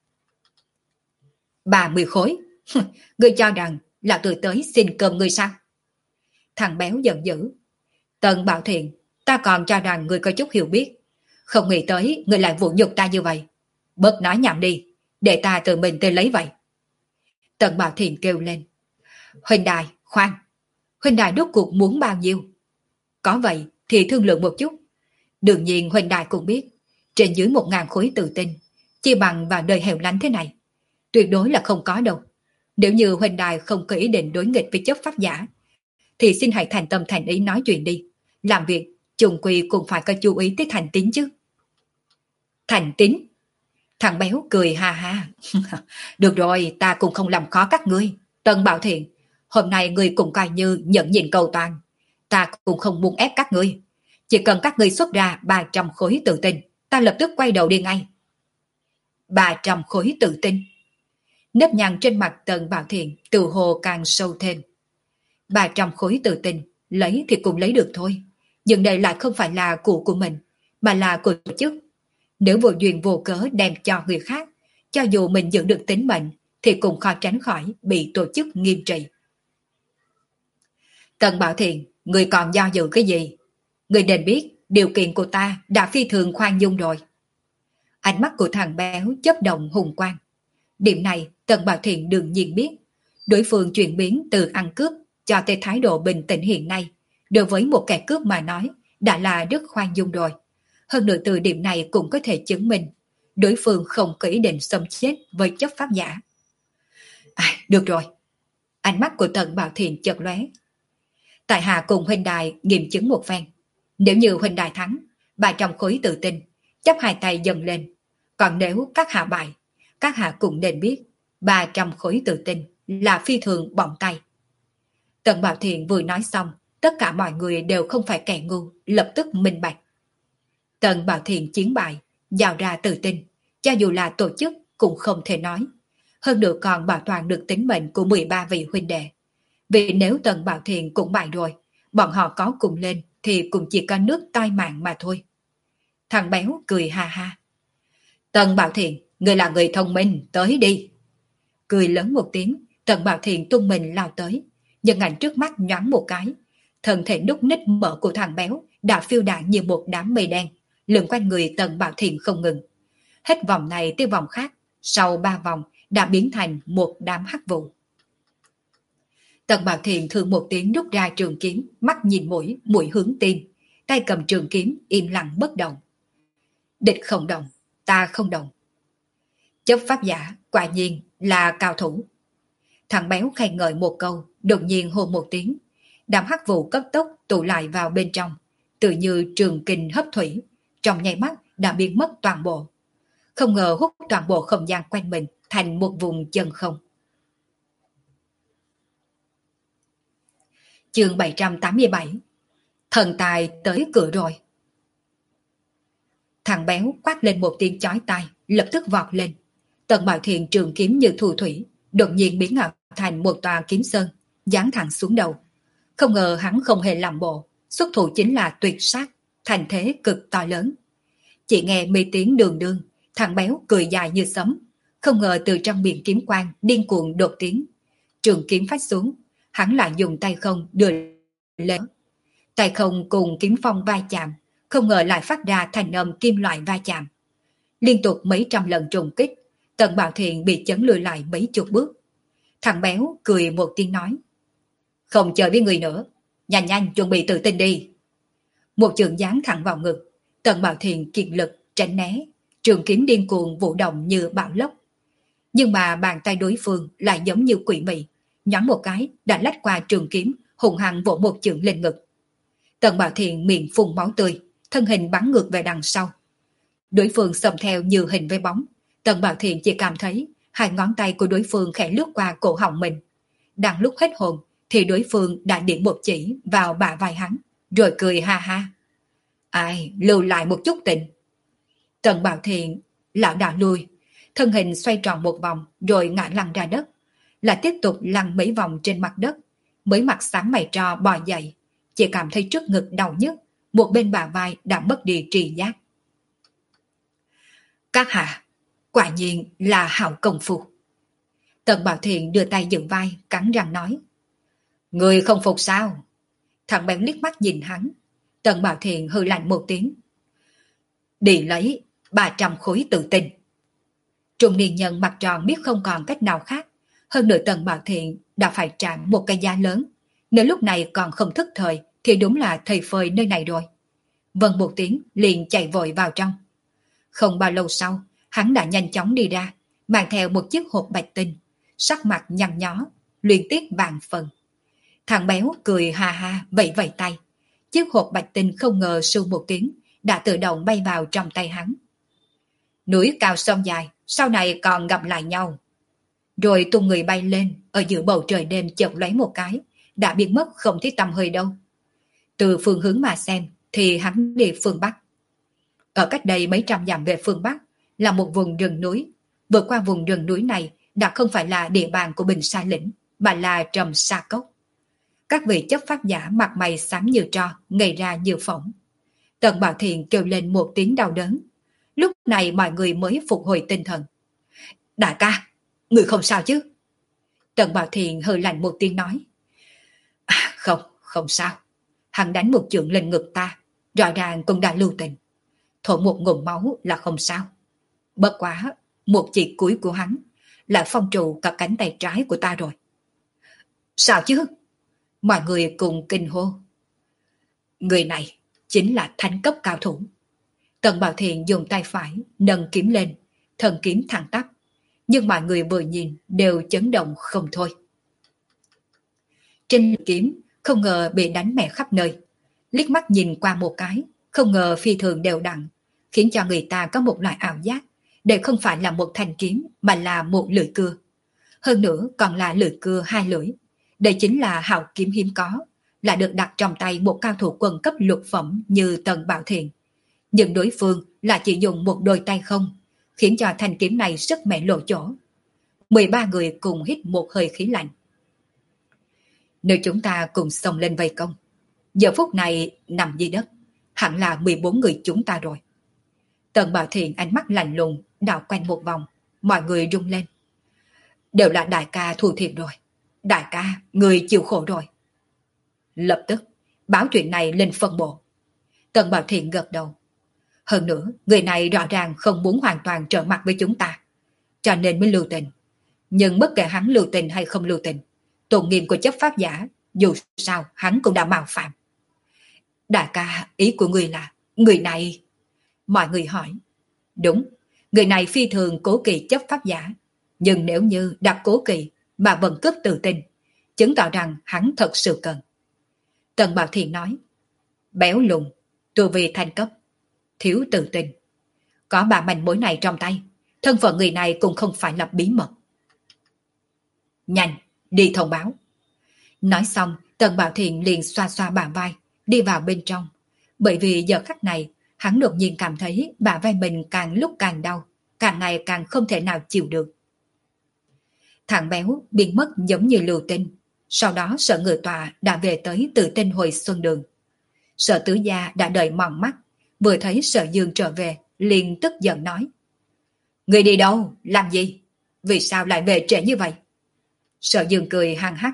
Ba mươi khối? Ngươi cho rằng là tôi tới xin cơm ngươi sao? Thằng béo giận dữ. Tần Bảo Thiện, ta còn cho rằng ngươi có chút hiểu biết. Không nghĩ tới ngươi lại vũ nhục ta như vậy. Bớt nói nhảm đi, để ta tự mình tới lấy vậy. Tần Bảo Thiện kêu lên. Huynh đài, khoan. Huynh đài đốt cuộc muốn bao nhiêu? Có vậy thì thương lượng một chút. Đương nhiên huynh đài cũng biết, trên dưới một ngàn khối tự tin, chi bằng vào nơi hẻo lánh thế này. Tuyệt đối là không có đâu. Nếu như huynh đài không có ý định đối nghịch với chấp pháp giả, thì xin hãy thành tâm thành ý nói chuyện đi. Làm việc, chung quy cũng phải có chú ý tới thành tín chứ. Thành tín? Thằng béo cười ha ha. Được rồi, ta cũng không làm khó các ngươi. Tần Bảo Thiện, hôm nay ngươi cũng coi như nhận nhìn cầu toàn. Ta cũng không muốn ép các ngươi. Chỉ cần các ngươi xuất ra ba trăm khối tự tin, ta lập tức quay đầu đi ngay. ba trăm khối tự tin? Nếp nhăn trên mặt Tần Bảo Thiện từ hồ càng sâu thêm. ba trăm khối tự tin, lấy thì cũng lấy được thôi. Nhưng đây lại không phải là của của mình, mà là của tổ chức. Nếu vô duyên vô cớ đem cho người khác, cho dù mình giữ được tính mệnh, thì cũng khó tránh khỏi bị tổ chức nghiêm trị. Tần Bảo Thiện, người còn do dự cái gì? Người nên biết điều kiện của ta đã phi thường khoan dung rồi. Ánh mắt của thằng béo chớp động hùng quang. Điểm này Tần Bảo Thiện đương nhiên biết. Đối phương chuyển biến từ ăn cướp cho tới thái độ bình tĩnh hiện nay, đối với một kẻ cướp mà nói, đã là rất khoan dung rồi. Hơn nữa từ điểm này cũng có thể chứng minh đối phương không có ý định xâm chết với chấp pháp giả. À, được rồi. Ánh mắt của Tần Bảo Thiện chợt lóe. Tại hạ cùng huynh đài nghiệm chứng một phen. Nếu như huynh đài thắng, ba trăm khối tự tin, chắp hai tay dâng lên. Còn nếu các hạ bại, các hạ cũng nên biết ba trăm khối tự tin là phi thường bỏng tay. Tần Bảo Thiện vừa nói xong, tất cả mọi người đều không phải kẻ ngu, lập tức minh bạch. Tần Bảo Thiện chiến bại, giao ra tự tin, cho dù là tổ chức cũng không thể nói. Hơn nữa còn bảo toàn được tính mệnh của mười ba vị huynh đệ. Vì nếu Tần Bảo Thiện cũng bại rồi, bọn họ có cùng lên thì cũng chỉ có nước tai mạng mà thôi. Thằng béo cười ha ha. Tần Bảo Thiện, người là người thông minh, tới đi. Cười lớn một tiếng, Tần Bảo Thiện tung mình lao tới, nhưng ảnh trước mắt nhoáng một cái. Thân thể núc ních mở của thằng béo đã phiêu đạn như một đám mây đen, lượn quanh người Tần Bảo Thiện không ngừng. Hết vòng này tới vòng khác, sau ba vòng đã biến thành một đám hắc vụ. Tần Bảo Thiện thương một tiếng rút ra trường kiếm, mắt nhìn mũi, mũi hướng tim, tay cầm trường kiếm im lặng bất động. Địch không động, ta không động. Chấp pháp giả quả nhiên là cao thủ. Thằng béo khen ngợi một câu, đột nhiên hô một tiếng, đám hắc vụ cấp tốc tụ lại vào bên trong, tự như trường kình hấp thủy, trong nháy mắt đã biến mất toàn bộ. Không ngờ hút toàn bộ không gian quanh mình thành một vùng chân không. Chương bảy trăm tám mươi bảy. Thần tài tới cửa rồi. Thằng béo quát lên một tiếng chói tai, lập tức vọt lên. Tần Bảo Thiện trường kiếm như thu thủy, đột nhiên biến ảo thành một tòa kiếm sơn, giáng thẳng xuống đầu. Không ngờ hắn không hề làm bộ, xuất thủ chính là tuyệt sát, thành thế cực to lớn. Chỉ nghe mấy tiếng đường đương, thằng béo cười dài như sấm, không ngờ từ trong miệng kiếm quang điên cuồng đột tiến. Trường kiếm phách xuống, hắn lại dùng tay không đưa lên. Tay không cùng kiếm phong va chạm, không ngờ lại phát ra thành âm kim loại va chạm. Liên tục mấy trăm lần trùng kích, Tần Bảo Thiện bị chấn lùi lại mấy chục bước. Thằng béo cười một tiếng nói, không chơi với người nữa, nhanh nhanh chuẩn bị tự tin đi. Một trường giáng thẳng vào ngực, Tần Bảo Thiện kiệt lực tránh né, trường kiếm điên cuồng vũ động như bão lốc. Nhưng mà bàn tay đối phương lại giống như quỷ mị, nhón một cái đã lách qua trường kiếm, hùng hăng vỗ một chưởng lên ngực. Tần Bảo Thiện miệng phun máu tươi, thân hình bắn ngược về đằng sau. Đối phương xông theo như hình với bóng, Tần Bảo Thiện chỉ cảm thấy hai ngón tay của đối phương khẽ lướt qua cổ họng mình. Đang lúc hết hồn thì đối phương đã điểm một chỉ vào bả vai hắn, rồi cười ha ha. Ai, lưu lại một chút tình. Tần Bảo Thiện lảo đảo lui, thân hình xoay tròn một vòng rồi ngã lăn ra đất, lại tiếp tục lăn mấy vòng trên mặt đất, mới mặt xám mày tro bò dậy, chỉ cảm thấy trước ngực đau nhức, một bên bả vai đã mất đi tri giác. Các hạ, quả nhiên là hảo công phu. Tần Bảo Thiện đưa tay dựng vai, cắn răng nói. Người không phục sao? Thằng béo liếc mắt nhìn hắn. Tần Bảo Thiện hừ lạnh một tiếng. Đi lấy ba trăm khối tự tin. Trung niên nhân mặt tròn biết không còn cách nào khác. Hơn nữa Tần Bảo Thiện đã phải trả một cái giá lớn. Nếu lúc này còn không thức thời thì đúng là thầy phơi nơi này rồi. Vâng một tiếng liền chạy vội vào trong. Không bao lâu sau, hắn đã nhanh chóng đi ra, mang theo một chiếc hộp bạch tinh, sắc mặt nhăn nhó, liên tiếp vàng phần. Thằng béo cười ha ha vẫy vẫy tay. Chiếc hộp bạch tinh không ngờ su một tiếng, đã tự động bay vào trong tay hắn. Núi cao sông dài, sau này còn gặp lại nhau. Rồi tung người bay lên, ở giữa bầu trời đêm chợt lóe một cái, đã biến mất không thấy tăm hơi đâu. Từ phương hướng mà xem, thì hắn đi phương Bắc. Ở cách đây mấy trăm dặm về phương Bắc, là một vùng rừng núi. Vượt qua vùng rừng núi này đã không phải là địa bàn của Bình Sa Lĩnh, mà là Trầm Sa Cốc. Các vị chấp pháp giả mặt mày xám như tro, ngây ra như phỏng. Tần Bảo Thiện kêu lên một tiếng đau đớn. Lúc này mọi người mới phục hồi tinh thần. Đại ca, người không sao chứ? Tần Bảo Thiện hơi lạnh một tiếng nói. À, không, không sao. Hắn đánh một chưởng lên ngực ta, rõ ràng cũng đã lưu tình. Thổ một ngụm máu là không sao. Bất quá, một chỉ cuối của hắn lại phong trụ cả cánh tay trái của ta rồi. Sao chứ? Mọi người cùng kinh hô. Người này chính là thánh cấp cao thủ. Tần Bảo Thiện dùng tay phải nâng kiếm lên, thần kiếm thẳng tắp. Nhưng mọi người vừa nhìn đều chấn động không thôi. Trên kiếm không ngờ bị đánh mẹ khắp nơi. Liếc mắt nhìn qua một cái, không ngờ phi thường đều đặn, khiến cho người ta có một loại ảo giác. Đây không phải là một thanh kiếm mà là một lưỡi cưa. Hơn nữa còn là lưỡi cưa hai lưỡi. Đây chính là hào kiếm hiếm có, lại được đặt trong tay một cao thủ quân cấp lục phẩm như Tần Bảo Thiện. nhưng đối phương là chỉ dùng một đôi tay không, khiến cho thanh kiếm này sức mẻ lộ chỗ. mười ba người cùng hít một hơi khí lạnh. Nếu chúng ta cùng xông lên vây công, giờ phút này nằm dưới đất, hẳn là mười bốn người chúng ta rồi. Tần Bảo Thiện ánh mắt lạnh lùng, đảo quanh một vòng, mọi người rung lên. Đều là đại ca thua thiệt rồi. Đại ca, người chịu khổ rồi. Lập tức, báo chuyện này lên phân bộ. Tần Bảo Thiện gật đầu. Hơn nữa, người này rõ ràng không muốn hoàn toàn trở mặt với chúng ta, cho nên mới lưu tình. Nhưng bất kể hắn lưu tình hay không lưu tình, tôn nghiêm của chấp pháp giả, dù sao hắn cũng đã mạo phạm. Đại ca, ý của người là, người này... Mọi người hỏi. Đúng, người này phi thường cố kỵ chấp pháp giả, nhưng nếu như đặt cố kỵ mà vẫn cướp tự tin, chứng tỏ rằng hắn thật sự cần. Tần Bảo Thiện nói, béo lùn, tu vi thanh cấp, thiếu tự tin. Có ba manh mối này trong tay, thân phận người này cũng không phải là bí mật. Nhanh, đi thông báo. Nói xong, Tần Bảo Thiện liền xoa xoa bả vai, đi vào bên trong. Bởi vì giờ khắc này, hắn đột nhiên cảm thấy bả vai mình càng lúc càng đau, càng ngày càng không thể nào chịu được. Thằng béo biến mất giống như lưu tinh. Sau đó Sở Ngự Tọa đã về tới Tự Tinh Hồi Xuân Đường. Sở Tứ Gia đã đợi mòn mắt, vừa thấy Sở Dương trở về, liền tức giận nói. Người đi đâu? Làm gì? Vì sao lại về trễ như vậy? Sở Dương cười hăng hắc.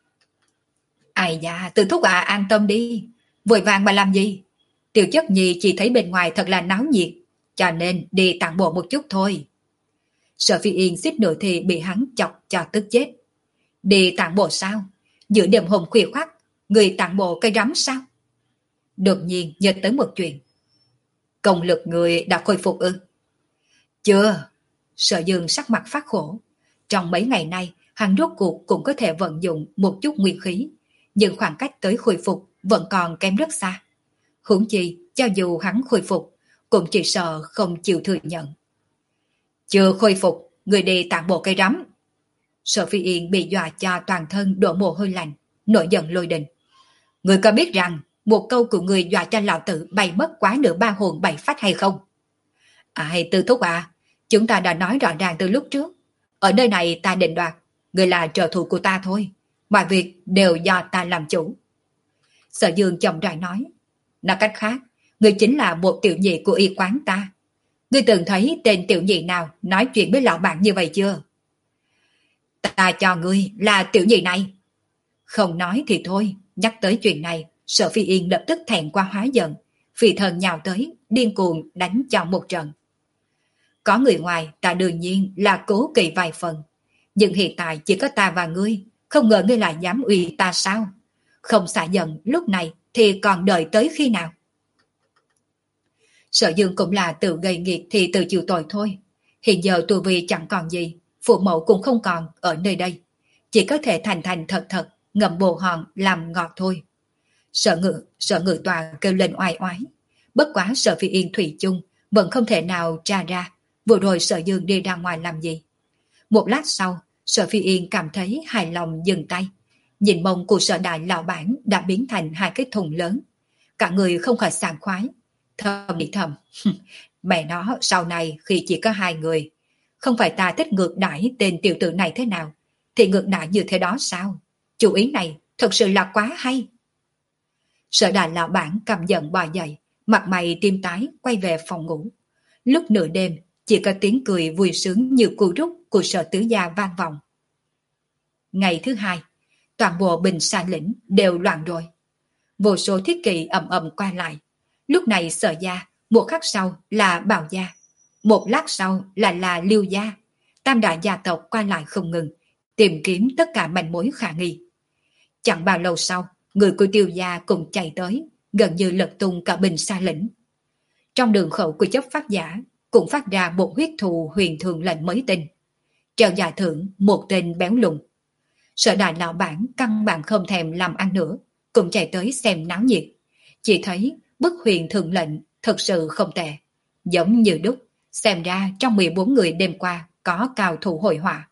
Ai da, Từ thúc à, an tâm đi. Vội vàng mà làm gì? Tiểu Chất Nhi chỉ thấy bên ngoài thật là náo nhiệt, cho nên đi tản bộ một chút thôi. Sở Phi Yên suýt nữa thì bị hắn chọc cho tức chết. Đi tản bộ sao? Giữa đêm hôm khuya khoắt, người tản bộ cây rắm sao? Đột nhiên nhớ tới một chuyện. Công lực người đã khôi phục ư? Chưa. Sở Dương sắc mặt phát khổ. Trong mấy ngày nay, hắn rốt cuộc cũng có thể vận dụng một chút nguyên khí, nhưng khoảng cách tới khôi phục vẫn còn kém rất xa. Huống chi, cho dù hắn khôi phục, cũng chỉ sợ không chịu thừa nhận. Chưa khôi phục, người đi tản bộ cây rắm. Sở Phi Yên bị dọa cho toàn thân đổ mồ hôi lạnh, nổi giận lôi đình. Người có biết rằng một câu của người dọa cho lão tử bay mất quá nửa ba hồn bảy phách hay không? Ai, Tư thúc à, chúng ta đã nói rõ ràng từ lúc trước. Ở nơi này ta định đoạt, người là trợ thủ của ta thôi. Mọi việc đều do ta làm chủ. Sở Dương chậm rãi nói. Nói cách khác, người chính là một tiểu nhị của y quán ta. Ngươi từng thấy tên tiểu nhị nào nói chuyện với lão bạn như vậy chưa? Ta cho ngươi là tiểu nhị này. Không nói thì thôi, nhắc tới chuyện này, Sở Phi Yên lập tức thẹn qua hóa giận, phi thần nhào tới, điên cuồng đánh cho một trận. Có người ngoài ta đương nhiên là cố kỵ vài phần, nhưng hiện tại chỉ có ta và ngươi, không ngờ ngươi lại dám uy ta sao? Không xả giận lúc này thì còn đợi tới khi nào? Sở Dương cũng là tự gây nghiệt thì tự chịu tội thôi. Hiện giờ tu vi chẳng còn gì, phụ mẫu cũng không còn ở nơi đây, chỉ có thể thành thành thật thật ngậm bồ hòn làm ngọt thôi. Sở ngự, sở ngự tòa kêu lên oai oái. Bất quá Sở Phi Yên thủy chung vẫn không thể nào tra ra vừa rồi Sở Dương đi ra ngoài làm gì. Một lát sau, Sở Phi Yên cảm thấy hài lòng dừng tay. Nhìn mông của Sở đại lão bản đã biến thành hai cái thùng lớn. Cả người không khỏi sảng khoái. Thầm nghĩ thầm, mẹ nó sau này khi chỉ có hai người, không phải ta thích ngược đãi tên tiểu tử này thế nào, thì ngược đãi như thế đó sao? Chủ ý này thật sự là quá hay. Sở đại lão bản cầm giận bò dậy, mặt mày tim tái quay về phòng ngủ. Lúc nửa đêm, chỉ có tiếng cười vui sướng như cu rút của Sở tứ gia vang vọng. Ngày thứ hai, toàn bộ Bình Sa lĩnh đều loạn rồi. Vô số thiết kỵ ầm ầm qua lại. Lúc này Sở gia, một khắc sau là Bào gia, một lát sau là là Liêu gia. Tam đại gia tộc qua lại không ngừng, tìm kiếm tất cả manh mối khả nghi. Chẳng bao lâu sau, người của Tiêu gia cùng chạy tới, gần như lật tung cả Bình Sa lĩnh. Trong đường khẩu của chấp pháp giả cũng phát ra một huyết thù huyền thường lệnh mới tinh. Treo giải thưởng một tên béo lùn. Sở đại lão bản căn bản không thèm làm ăn nữa, cũng chạy tới xem náo nhiệt. Chỉ thấy bức huyền thường lệnh thật sự không tệ, giống như đúc. Xem ra trong mười bốn người đêm qua có cao thủ hội họa.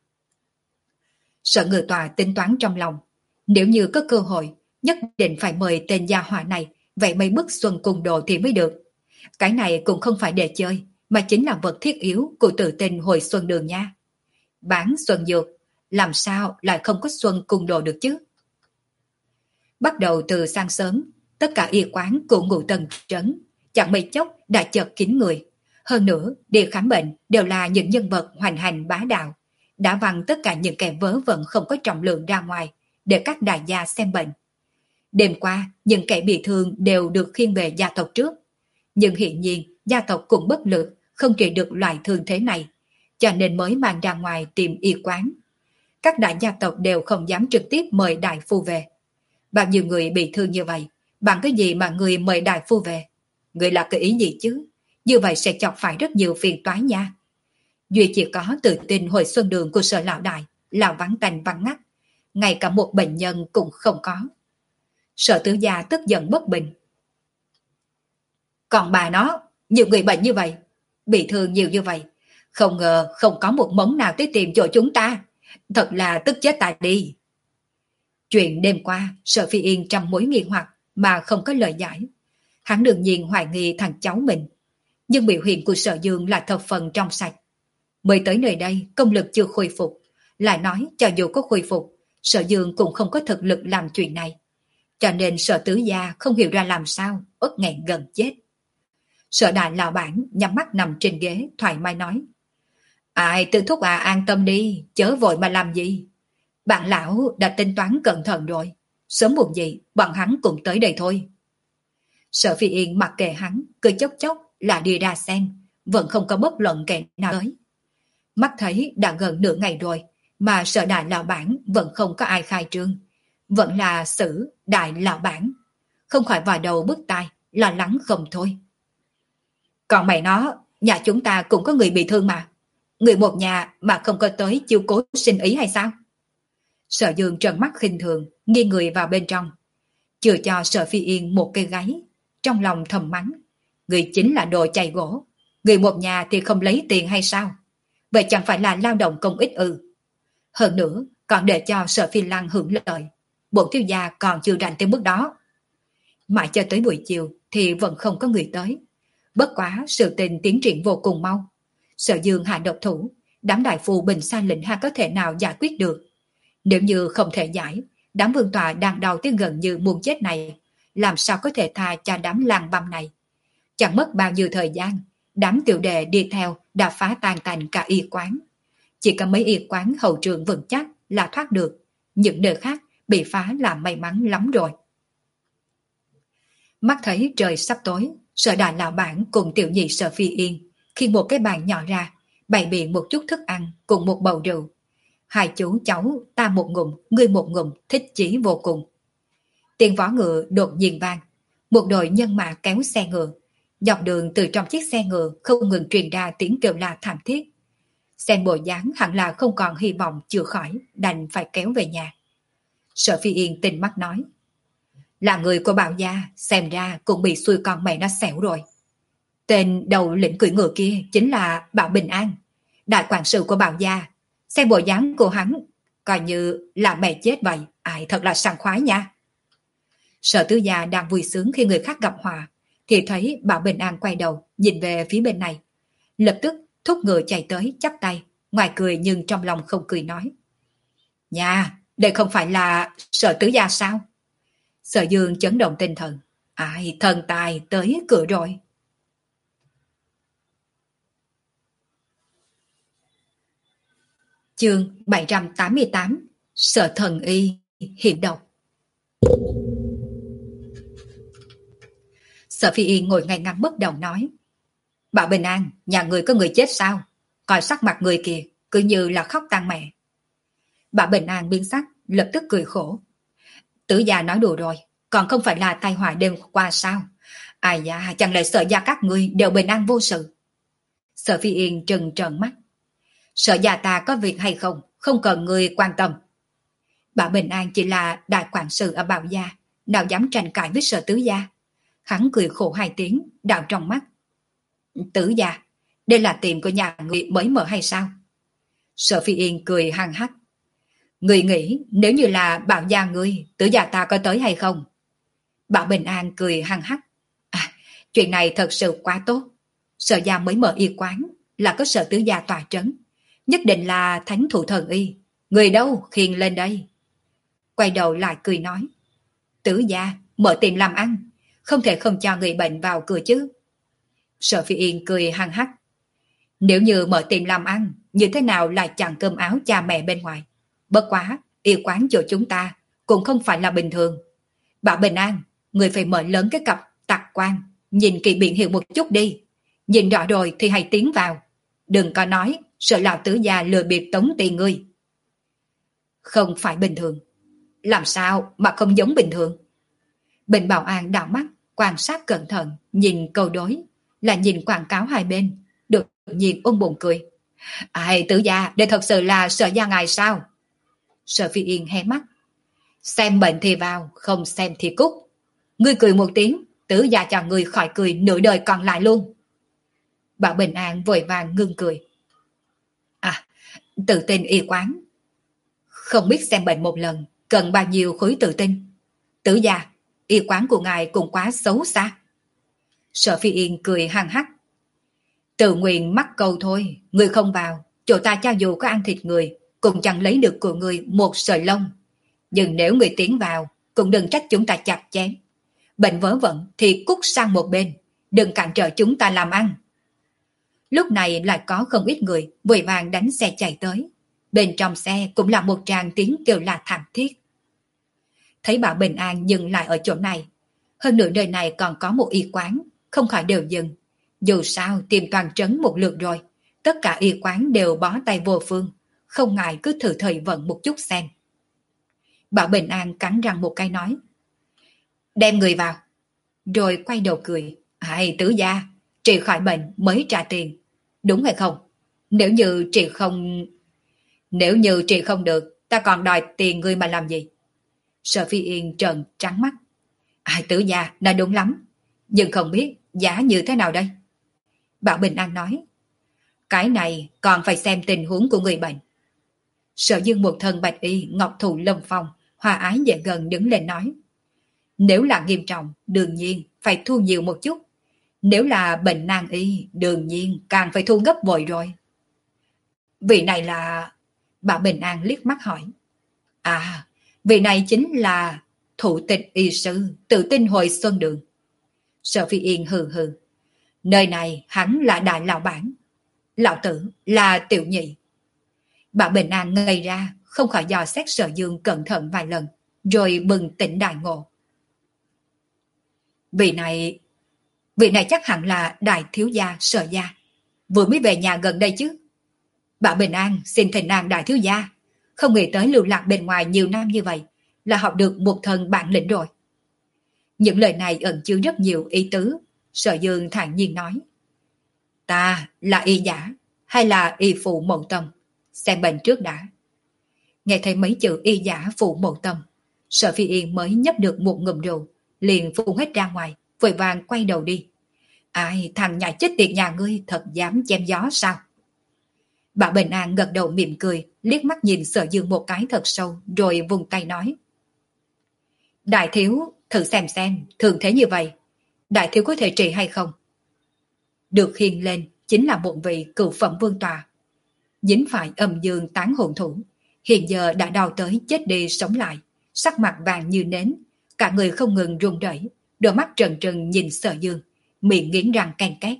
Sở ngự tòa tính toán trong lòng, nếu như có cơ hội nhất định phải mời tên gia họa này vậy mấy bức xuân cung đồ thì mới được. Cái này cũng không phải để chơi, mà chính là vật thiết yếu của tự tình hồi xuân đường nha. Bán xuân dược, làm sao lại không có xuân cùng đồ được chứ? Bắt đầu từ sáng sớm, tất cả y quán của ngụ tần trấn, chẳng mấy chốc đã chật kín người. Hơn nữa, đi khám bệnh đều là những nhân vật hoành hành bá đạo, đã văng tất cả những kẻ vớ vẩn không có trọng lượng ra ngoài, để các đại gia xem bệnh. Đêm qua, những kẻ bị thương đều được khiêng về gia tộc trước. Nhưng hiện nhiên, gia tộc cũng bất lực, không trị được loại thương thế này, cho nên mới mang ra ngoài tìm y quán. Các đại gia tộc đều không dám trực tiếp mời đại phu về. Bao nhiêu người bị thương như vậy, bằng cái gì mà người mời đại phu về? Người là cái ý gì chứ? Như vậy sẽ chọc phải rất nhiều phiền toái nha. Duy chỉ có tự tin hồi xuân đường của Sở lão đại là vắng tanh vắng ngắt, ngay cả một bệnh nhân cũng không có. Sở tứ gia tức giận bất bình. Còn bà nó, nhiều người bệnh như vậy, bị thương nhiều như vậy, không ngờ không có một mống nào tới tìm chỗ chúng ta. Thật là tức chết tại đi. Chuyện đêm qua, Sở Phi Yên trăm mối nghi hoặc mà không có lời giải. Hắn đương nhiên hoài nghi thằng cháu mình. Nhưng biểu hiện của Sở Dương là thập phần trong sạch. Mới tới nơi đây, công lực chưa khôi phục. Lại nói, cho dù có khôi phục, Sở Dương cũng không có thực lực làm chuyện này. Cho nên Sở Tứ Gia không hiểu ra làm sao, ớt nghẹn gần chết. Sở đại lão bản nhắm mắt nằm trên ghế, thoải mái nói. Ai tự thúc à, an tâm đi, chớ vội mà làm gì. Bạn lão đã tính toán cẩn thận rồi. Sớm muộn gì, bọn hắn cũng tới đây thôi. Sở Phi Yên mặc kệ hắn, cười chốc chốc là đi ra xem, vẫn không có bất luận kẻ nào tới. Mắt thấy đã gần nửa ngày rồi, mà Sở đại lão bản vẫn không có ai khai trương. Vẫn là Sử đại lão bản. Không khỏi vào đầu bứt tai, lo lắng không thôi. Còn mày nó, nhà chúng ta cũng có người bị thương mà. Người một nhà mà không có tới chiêu cố sinh ý hay sao? Sở Dương trợn mắt khinh thường, nghiêng người vào bên trong. Chưa cho Sở Phi Yên một cây gáy, trong lòng thầm mắng. Người chính là đồ chày gỗ. Người một nhà thì không lấy tiền hay sao? Vậy chẳng phải là lao động công ích ư? Hơn nữa, còn để cho Sở Phi Lăng hưởng lợi. Bộ thiếu gia còn chưa rảnh tới mức đó. Mãi cho tới buổi chiều thì vẫn không có người tới. Bất quá sự tình tiến triển vô cùng mau. Sở Dương hạ độc thủ, đám đại phu Bình Sa lĩnh ha có thể nào giải quyết được. Nếu như không thể giải, đám vương tọa đang đau tới gần như muốn chết này, làm sao có thể tha cho đám lang băm này. Chẳng mất bao nhiêu thời gian, đám tiểu đệ đi theo đã phá tan tành cả y quán. Chỉ có mấy y quán hậu trường vững chắc là thoát được, những nơi khác bị phá là may mắn lắm rồi. Mắt thấy trời sắp tối, Sở đại lão bản cùng tiểu nhị Sở Phi Yên khi một cái bàn nhỏ ra, bày biện một chút thức ăn cùng một bầu rượu. Hai chú cháu ta một ngụm, ngươi một ngụm, thích chí vô cùng. Tiếng vó ngựa đột nhiên vang, một đội nhân mã kéo xe ngựa. Dọc đường từ trong chiếc xe ngựa không ngừng truyền ra tiếng kêu la thảm thiết. Xem bộ dáng hẳn là không còn hy vọng chữa khỏi, đành phải kéo về nhà. Sở Phi Yên tinh mắt nói. Là người của Bảo gia, xem ra cũng bị xui con mẹ nó xẻo rồi. Tên đầu lĩnh cưỡi ngựa kia chính là Bảo Bình An, đại quản sự của Bảo gia. Xem bộ dáng của hắn, coi như là mẹ chết vậy, ai thật là sảng khoái nha. Sở tứ gia đang vui sướng khi người khác gặp họa, thì thấy Bảo Bình An quay đầu, nhìn về phía bên này. Lập tức thúc ngựa chạy tới chắp tay, ngoài cười nhưng trong lòng không cười nói. Nha, đây không phải là Sở tứ gia sao? Sở Dương chấn động tinh thần. Ai, thần tài tới cửa rồi. Chương bảy trăm tám mươi tám. Sở thần y hiểm độc. Sở Phi Yên ngồi ngay ngắn bất động nói. Bảo Bình An, nhà người có người chết sao? Coi sắc mặt người kìa, cứ như là khóc tang mẹ. Bảo Bình An biến sắc, lập tức cười khổ. Tử gia nói đùa rồi, còn không phải là tai họa đêm qua sao? Ai da, chẳng lẽ Sở gia các ngươi đều bình an vô sự? Sở Phi Yên trừng trợn mắt. Sở gia ta có việc hay không, không cần người quan tâm. Bảo Bình An chỉ là đại quản sự ở Bảo gia, nào dám tranh cãi với Sở tứ gia. Hắn cười khổ hai tiếng, đào trong mắt. Tứ gia, đây là tiệm của nhà người mới mở hay sao? Sở Phi Yên cười hăng hắc. Người nghĩ nếu như là Bảo gia ngươi, tứ gia ta có tới hay không? Bảo Bình An cười hăng hắc. À, Chuyện này thật sự quá tốt. Sở gia mới mở y quán, là có Sở tứ gia tòa trấn. Nhất định là thánh thủ thần y. Người đâu khiêng lên đây. Quay đầu lại cười nói. Tứ gia, mở tiệm làm ăn. Không thể không cho người bệnh vào cửa chứ. Sở Phi Yên cười hăng hắc. Nếu như mở tiệm làm ăn, như thế nào lại chẳng cơm áo cha mẹ bên ngoài. Bất quá, y quán chỗ chúng ta cũng không phải là bình thường. Bảo Bình An, người phải mở lớn cái cặp tạc quan, nhìn kỹ biển hiệu một chút đi. Nhìn rõ rồi thì hãy tiến vào. Đừng có nói, sợ lão tứ gia lừa bịp tống tiền ngươi. Không phải bình thường. Làm sao mà không giống bình thường? Bình Bảo An đảo mắt, quan sát cẩn thận, nhìn câu đối, là nhìn quảng cáo hai bên, đột nhiên ôm bụng cười. Ai tứ gia, đây thật sự là Sở gia ngài sao? Sở Phi Yên hé mắt. Xem bệnh thì vào, không xem thì cút. Ngươi cười một tiếng, tứ gia cho ngươi khỏi cười nửa đời còn lại luôn. Bảo Bình An vội vàng ngưng cười. À, tự tin y quán. Không biết xem bệnh một lần, cần bao nhiêu khối tự tin. Tứ gia, y quán của ngài cũng quá xấu xa. Sở Phi Yên cười hăng hắc. Tự nguyện mắc câu thôi, người không vào, chỗ ta cho dù có ăn thịt người, cũng chẳng lấy được của người một sợi lông. Nhưng nếu người tiến vào, cũng đừng trách chúng ta chặt chém. Bệnh vớ vẩn thì cút sang một bên, đừng cản trở chúng ta làm ăn. Lúc này lại có không ít người vội vàng đánh xe chạy tới. Bên trong xe cũng là một tràng tiếng kêu la thảm thiết. Thấy Bảo Bình An dừng lại ở chỗ này. Hơn nữa nơi này còn có một y quán, không khỏi đều dừng. Dù sao tìm toàn trấn một lượt rồi, tất cả y quán đều bó tay vô phương, không ngại cứ thử thời vận một chút xem. Bảo Bình An cắn răng một cái nói. Đem người vào. Rồi quay đầu cười. Hay tứ gia, trị khỏi bệnh mới trả tiền. Đúng hay không? Nếu như trị không... Nếu như trị không được, ta còn đòi tiền ngươi mà làm gì? Sở Phi Yên trợn trắng mắt. Ai tứ gia, nói đúng lắm. Nhưng không biết giá như thế nào đây? Bảo Bình An nói. Cái này còn phải xem tình huống của người bệnh. Sở Dương một thân bạch y, ngọc thụ lâm phong, hòa ái dễ gần đứng lên nói. Nếu là nghiêm trọng, đương nhiên phải thu nhiều một chút. Nếu là bệnh nan y, đương nhiên càng phải thu gấp bội rồi. Vị này là... Bảo Bình An liếc mắt hỏi. À, vị này chính là thủ tịch y sư Tự Tin Hội Xuân Đường. Sở Phi Yên hừ hừ. Nơi này hắn là đại lão bản. Lão tử là tiểu nhị. Bảo Bình An ngây ra, không khỏi dò xét Sở Dương cẩn thận vài lần, rồi bừng tỉnh đại ngộ. Vị này... Vị này chắc hẳn là đại thiếu gia Sở gia. Vừa mới về nhà gần đây chứ. Bảo Bình An xin thỉnh an đại thiếu gia. Không nghĩ tới lưu lạc bên ngoài nhiều năm như vậy, là học được một thần bản lĩnh rồi. Những lời này ẩn chứa rất nhiều ý tứ. Sở Dương thản nhiên nói. Ta là y giả hay là y phụ mậu tâm? Xem bệnh trước đã. Nghe thấy mấy chữ y giả phụ mậu tâm, Sở Phi Yên mới nhấp được một ngụm rượu, liền phun hết ra ngoài, vội vàng quay đầu đi. Ai, thằng nhà chết tiệt nhà ngươi thật dám chém gió sao? Bảo Bình An gật đầu mỉm cười, liếc mắt nhìn Sở Dương một cái thật sâu, rồi vùng tay nói. Đại thiếu, thử xem xem, thường thế như vậy, đại thiếu có thể trị hay không? Được khiêng lên chính là một vị cựu phẩm vương tòa. Dính phải âm dương tán hồn thủ, hiện giờ đã đau tới chết đi sống lại, sắc mặt vàng như nến, cả người không ngừng run rẩy, đôi mắt trần trừng nhìn Sở Dương, miệng nghiến răng ken két.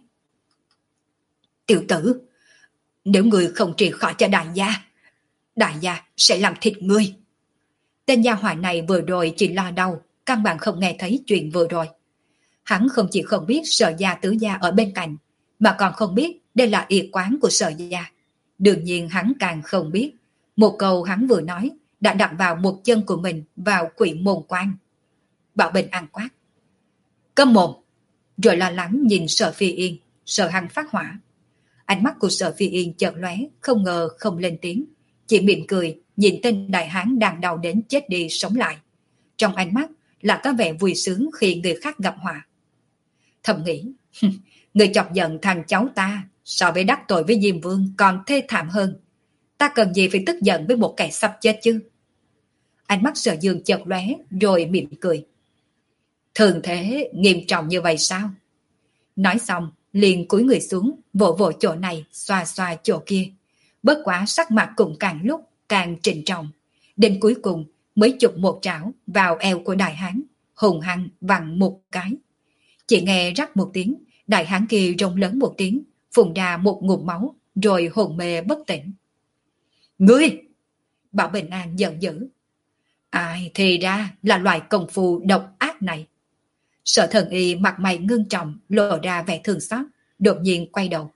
Tiểu tử, nếu người không trị khỏi cho đại gia, đại gia sẽ làm thịt ngươi. Tên gia hỏa này vừa rồi chỉ lo đau, căn bản không nghe thấy chuyện vừa rồi. Hắn không chỉ không biết Sở gia tứ gia ở bên cạnh, mà còn không biết đây là y quán của Sở gia. Đương nhiên hắn càng không biết, một câu hắn vừa nói đã đặt vào một chân của mình vào quỷ môn quan. Bảo Bình An quát. Câm mồm! Rồi lo lắng nhìn Sở Phi Yên, sợ hắn phát hỏa. Ánh mắt của Sở Phi Yên chợt lóe, không ngờ không lên tiếng, chỉ mỉm cười nhìn tên đại hán đang đau đến chết đi sống lại. Trong ánh mắt là có vẻ vui sướng khi người khác gặp họa. Thầm nghĩ, người chọc giận thằng cháu ta so với đắc tội với Diêm Vương còn thê thảm hơn. Ta cần gì phải tức giận với một kẻ sắp chết chứ? Ánh mắt Sở Dương chợt lóe rồi mỉm cười. Thường thế nghiêm trọng như vậy sao? Nói xong, liền cúi người xuống, vỗ vỗ chỗ này, xoa xoa chỗ kia. Bất quá sắc mặt cũng càng lúc càng trịnh trọng. Đến cuối cùng mới chụp một trảo vào eo của đại hán, hùng hăng vặn một cái. Chỉ nghe rắc một tiếng, đại hán kia rống lớn một tiếng, phun ra một ngụm máu, rồi hồn mê bất tỉnh. Ngươi! Bảo Bình An giận dữ. Ai thì ra là loại công phu độc ác này. Sở Thần Y mặt mày ngưng trọng, lộ ra vẻ thương xót, đột nhiên quay đầu.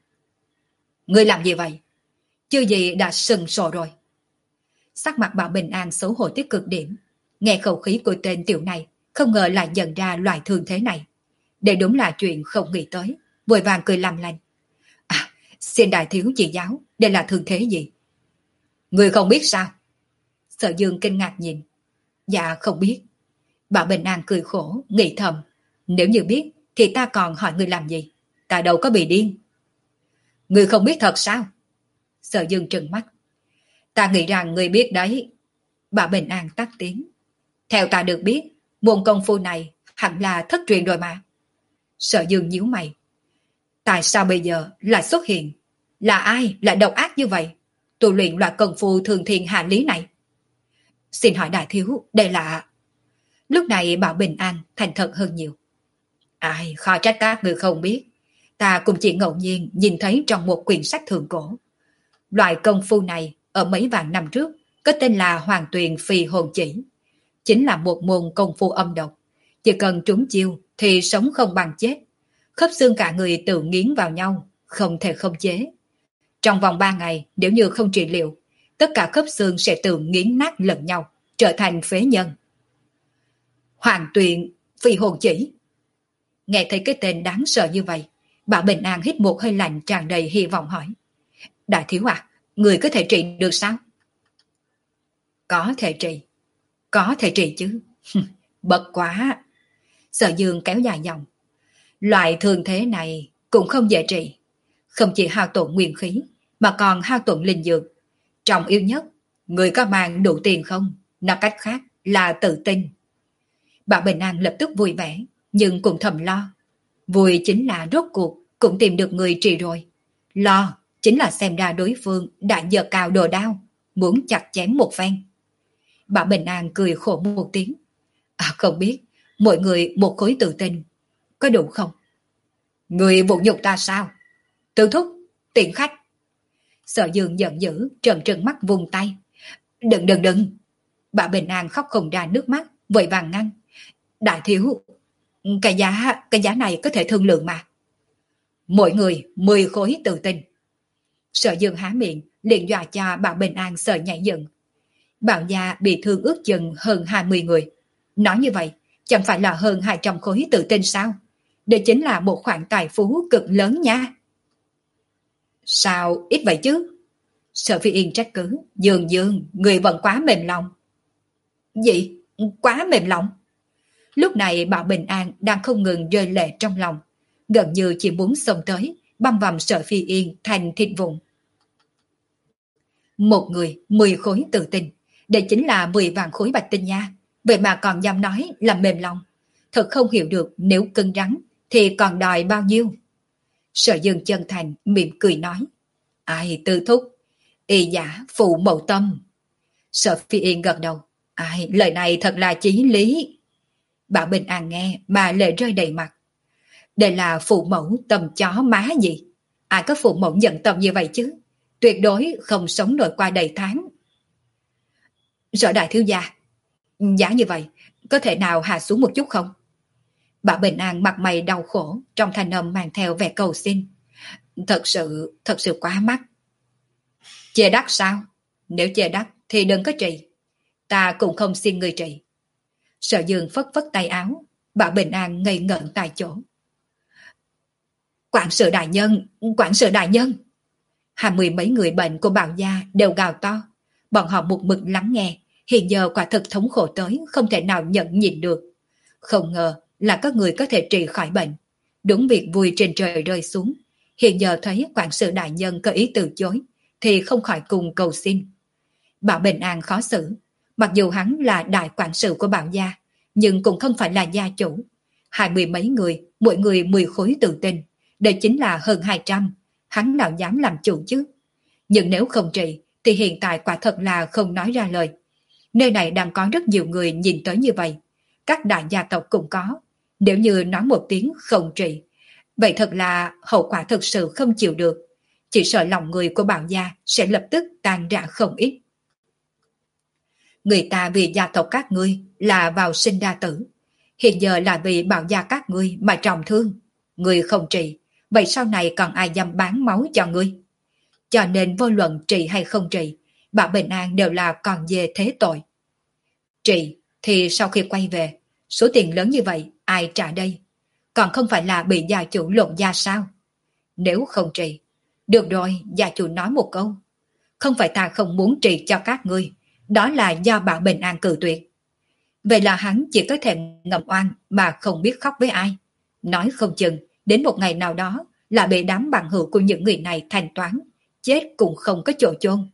Ngươi làm gì vậy? Chưa gì đã sừng sồ rồi. Sắc mặt Bảo Bình An xấu hổ tới cực điểm. Nghe khẩu khí của tên tiểu này, không ngờ lại nhận ra loại thương thế này. Đây đúng là chuyện không nghĩ tới, vội vàng cười làm lành. À, xin đại thiếu chỉ giáo, đây là thương thế gì? Người không biết sao? Sở Dương kinh ngạc nhìn. Dạ không biết. Bảo Bình An cười khổ, nghĩ thầm. Nếu như biết, thì ta còn hỏi người làm gì? Ta đâu có bị điên. Người không biết thật sao? Sở Dương trừng mắt. Ta nghĩ rằng người biết đấy. Bảo Bình An tắt tiếng. Theo ta được biết, môn công phu này hẳn là thất truyền rồi mà. Sở Dương nhíu mày. Tại sao bây giờ lại xuất hiện? Là ai lại độc ác như vậy? Tu luyện loại công phu thường thiên hạ lý này. Xin hỏi đại thiếu, đây là... Lúc này Bảo Bình An thành thật hơn nhiều. Ai, khó trách các người không biết. Ta cũng chỉ ngẫu nhiên nhìn thấy trong một quyển sách thượng cổ. Loại công phu này ở mấy vạn năm trước có tên là Hoàng Tuyền Phi Hồn Chỉ. Chính là một môn công phu âm độc. Chỉ cần trúng chiêu thì sống không bằng chết. Khớp xương cả người tự nghiến vào nhau, không thể khống chế. Trong vòng ba ngày, nếu như không trị liệu, tất cả khớp xương sẽ tự nghiến nát lẫn nhau, trở thành phế nhân. Hoàng Tuyền Phi Hồn Chỉ. Nghe thấy cái tên đáng sợ như vậy, Bảo Bình An hít một hơi lạnh tràn đầy hy vọng hỏi. Đại thiếu à, người có thể trị được sao? Có thể trị. Có thể trị chứ. Bất quá. Sở Dương kéo dài dòng. Loại thương thế này cũng không dễ trị. Không chỉ hao tổn nguyên khí, mà còn hao tổn linh dược. Trọng yếu nhất, người có mang đủ tiền không? Nói cách khác là tự tin. Bảo Bình An lập tức vui vẻ, nhưng cũng thầm lo. Vui chính là rốt cuộc cũng tìm được người trị rồi. Lo chính là xem ra đối phương đã giơ cao đồ đao, muốn chặt chém một phen. Bảo Bình An cười khổ một tiếng. À, không biết, mỗi người một khối tự tin, có đủ không? Người vụ nhục ta sao? Tư thúc, tiện khách. Sở Dương giận dữ, trợn trừng mắt vùng tay. Đừng đừng đừng. Bảo Bình An khóc không ra nước mắt, vội vàng ngăn. Đại thiếu, cái giá, cái giá này có thể thương lượng mà. Mỗi người mười khối tự tin. Sở Dương há miệng, liền dọa cho Bảo Bình An sợ nhảy dựng. Bảo gia bị thương ước chừng hơn hai mươi người. Nói như vậy, chẳng phải là hơn hai trăm khối tự tin sao? Đây chính là một khoản tài phú cực lớn nha. Sao ít vậy chứ? Sở Phi Yên trách cứ. Dương Dương, người vẫn quá mềm lòng. Gì? Quá mềm lòng? Lúc này Bảo Bình An đang không ngừng rơi lệ trong lòng. Gần như chỉ muốn xông tới, băm vằm Sở Phi Yên thành thịt vụn. Một người, mười khối tự tin. Đây chính là mười vạn khối bạch tinh nha. Vậy mà còn dám nói là mềm lòng. Thật không hiểu được nếu cứng rắn thì còn đòi bao nhiêu. Sở Dương chân thành mỉm cười nói. Ai tư thúc, y giả phụ mẫu tâm. Sở Phi Yên gật đầu. Ai, lời này thật là chí lý. Bảo Bình An nghe mà lệ rơi đầy mặt. Đây là phụ mẫu tâm chó má gì? Ai có phụ mẫu nhận tâm như vậy chứ? Tuyệt đối không sống nổi qua đầy tháng. Sở đại thiếu gia, giá như vậy, có thể nào hạ xuống một chút không? Bảo Bình An mặt mày đau khổ, trong thanh âm mang theo vẻ cầu xin. Thật sự, thật sự quá mắc. Chê đắt sao? Nếu chê đắt thì đừng có trị. Ta cũng không xin người trị. Sở Dương phất phất tay áo, Bảo Bình An ngây ngẩn tại chỗ. Quản sự đại nhân, quản sự đại nhân. Hai mươi mấy người bệnh của Bảo gia đều gào to. Bọn họ một mực lắng nghe, hiện giờ quả thực thống khổ tới, không thể nào nhận nhìn được. Không ngờ là có người có thể trị khỏi bệnh. Đúng việc vui trên trời rơi xuống. Hiện giờ thấy quản sự đại nhân có ý từ chối, thì không khỏi cùng cầu xin. Bảo Bình An khó xử. Mặc dù hắn là đại quản sự của Bảo gia, nhưng cũng không phải là gia chủ. hai mươi mấy người, mỗi người mười khối tự tin, đây chính là hơn hai trăm, hắn nào dám làm chủ chứ. Nhưng nếu không trị, thì hiện tại quả thật là không nói ra lời. Nơi này đang có rất nhiều người nhìn tới như vậy, các đại gia tộc cũng có. Nếu như nói một tiếng không trị, vậy thật là hậu quả thực sự không chịu được. Chỉ sợ lòng người của Bảo gia sẽ lập tức tan rã không ít. Người ta vì gia tộc các ngươi là vào sinh ra tử, hiện giờ là vì Bảo gia các ngươi mà trọng thương. Ngươi không trị, vậy sau này còn ai dám bán máu cho ngươi? Cho nên vô luận trị hay không trị, Bảo Bình An đều là còn về thế tội. Trị thì sau khi quay về, số tiền lớn như vậy ai trả đây? Còn không phải là bị gia chủ lộn gia sao? Nếu không trị, được rồi, gia chủ nói một câu. Không phải ta không muốn trị cho các ngươi, đó là do Bảo Bình An cự tuyệt. Vậy là hắn chỉ có thể ngậm oan mà không biết khóc với ai. Nói không chừng, đến một ngày nào đó là bị đám bằng hữu của những người này thanh toán, chết cũng không có chỗ chôn.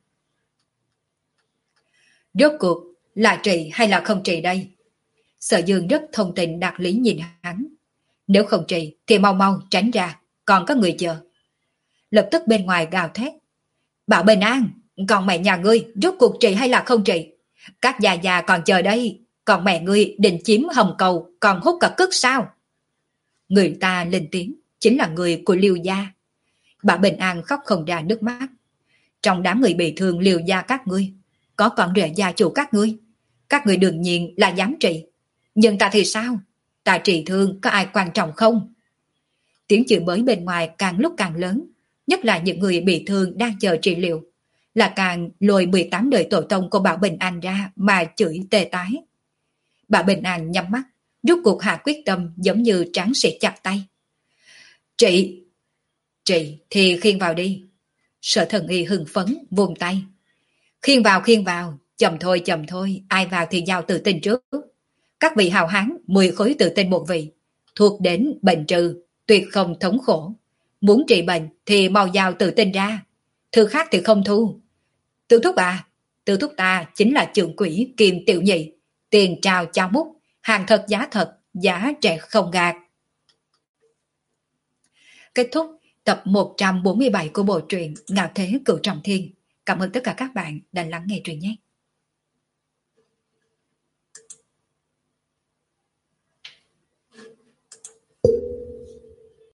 Rốt cuộc là trị hay là không trị đây? Sở Dương rất thông tình đạt lý nhìn hắn. Nếu không trị thì mau mau tránh ra, còn có người chờ. Lập tức bên ngoài gào thét. Bảo Bình An, còn mẹ nhà ngươi rốt cuộc trị hay là không trị? Các già già còn chờ đây, còn mẹ ngươi định chiếm hồng cầu còn hút cả cức sao? Người ta lên tiếng, chính là người của Liêu gia. Bảo Bình An khóc không ra nước mắt. Trong đám người bị thương Liêu gia các ngươi, có con rể gia chủ các ngươi. Các ngươi đương nhiên là dám trị. Nhưng ta thì sao? Ta trị thương có ai quan trọng không? Tiếng chửi bới bên ngoài càng lúc càng lớn, nhất là những người bị thương đang chờ trị liệu, là càng lôi mười tám đời tổ tông của Bảo Bình An ra mà chửi tê tái. Bảo Bình An nhắm mắt, rút cuộc hạ quyết tâm giống như tráng sĩ chặt tay. Trị! Trị thì khiêng vào đi. Sở Thần Y hưng phấn vùng tay. Khiêng vào khiêng vào, chậm thôi chậm thôi, ai vào thì giao tự tin trước. Các vị hào hán mười khối tự tin một vị, thuộc đến bệnh trừ, tuyệt không thống khổ. Muốn trị bệnh thì mau giao tự tin ra, thứ khác thì không thu. Tư thúc à, tư thúc ta chính là trưởng quỹ Kim Tiểu Nhị, tiền trao chao múc, hàng thật giá thật, giá trẻ không gạt. Kết thúc tập một trăm bốn mươi bảy của bộ truyện Ngạo Thế Cửu Trọng Thiên. Cảm ơn tất cả các bạn đã lắng nghe truyện nhé.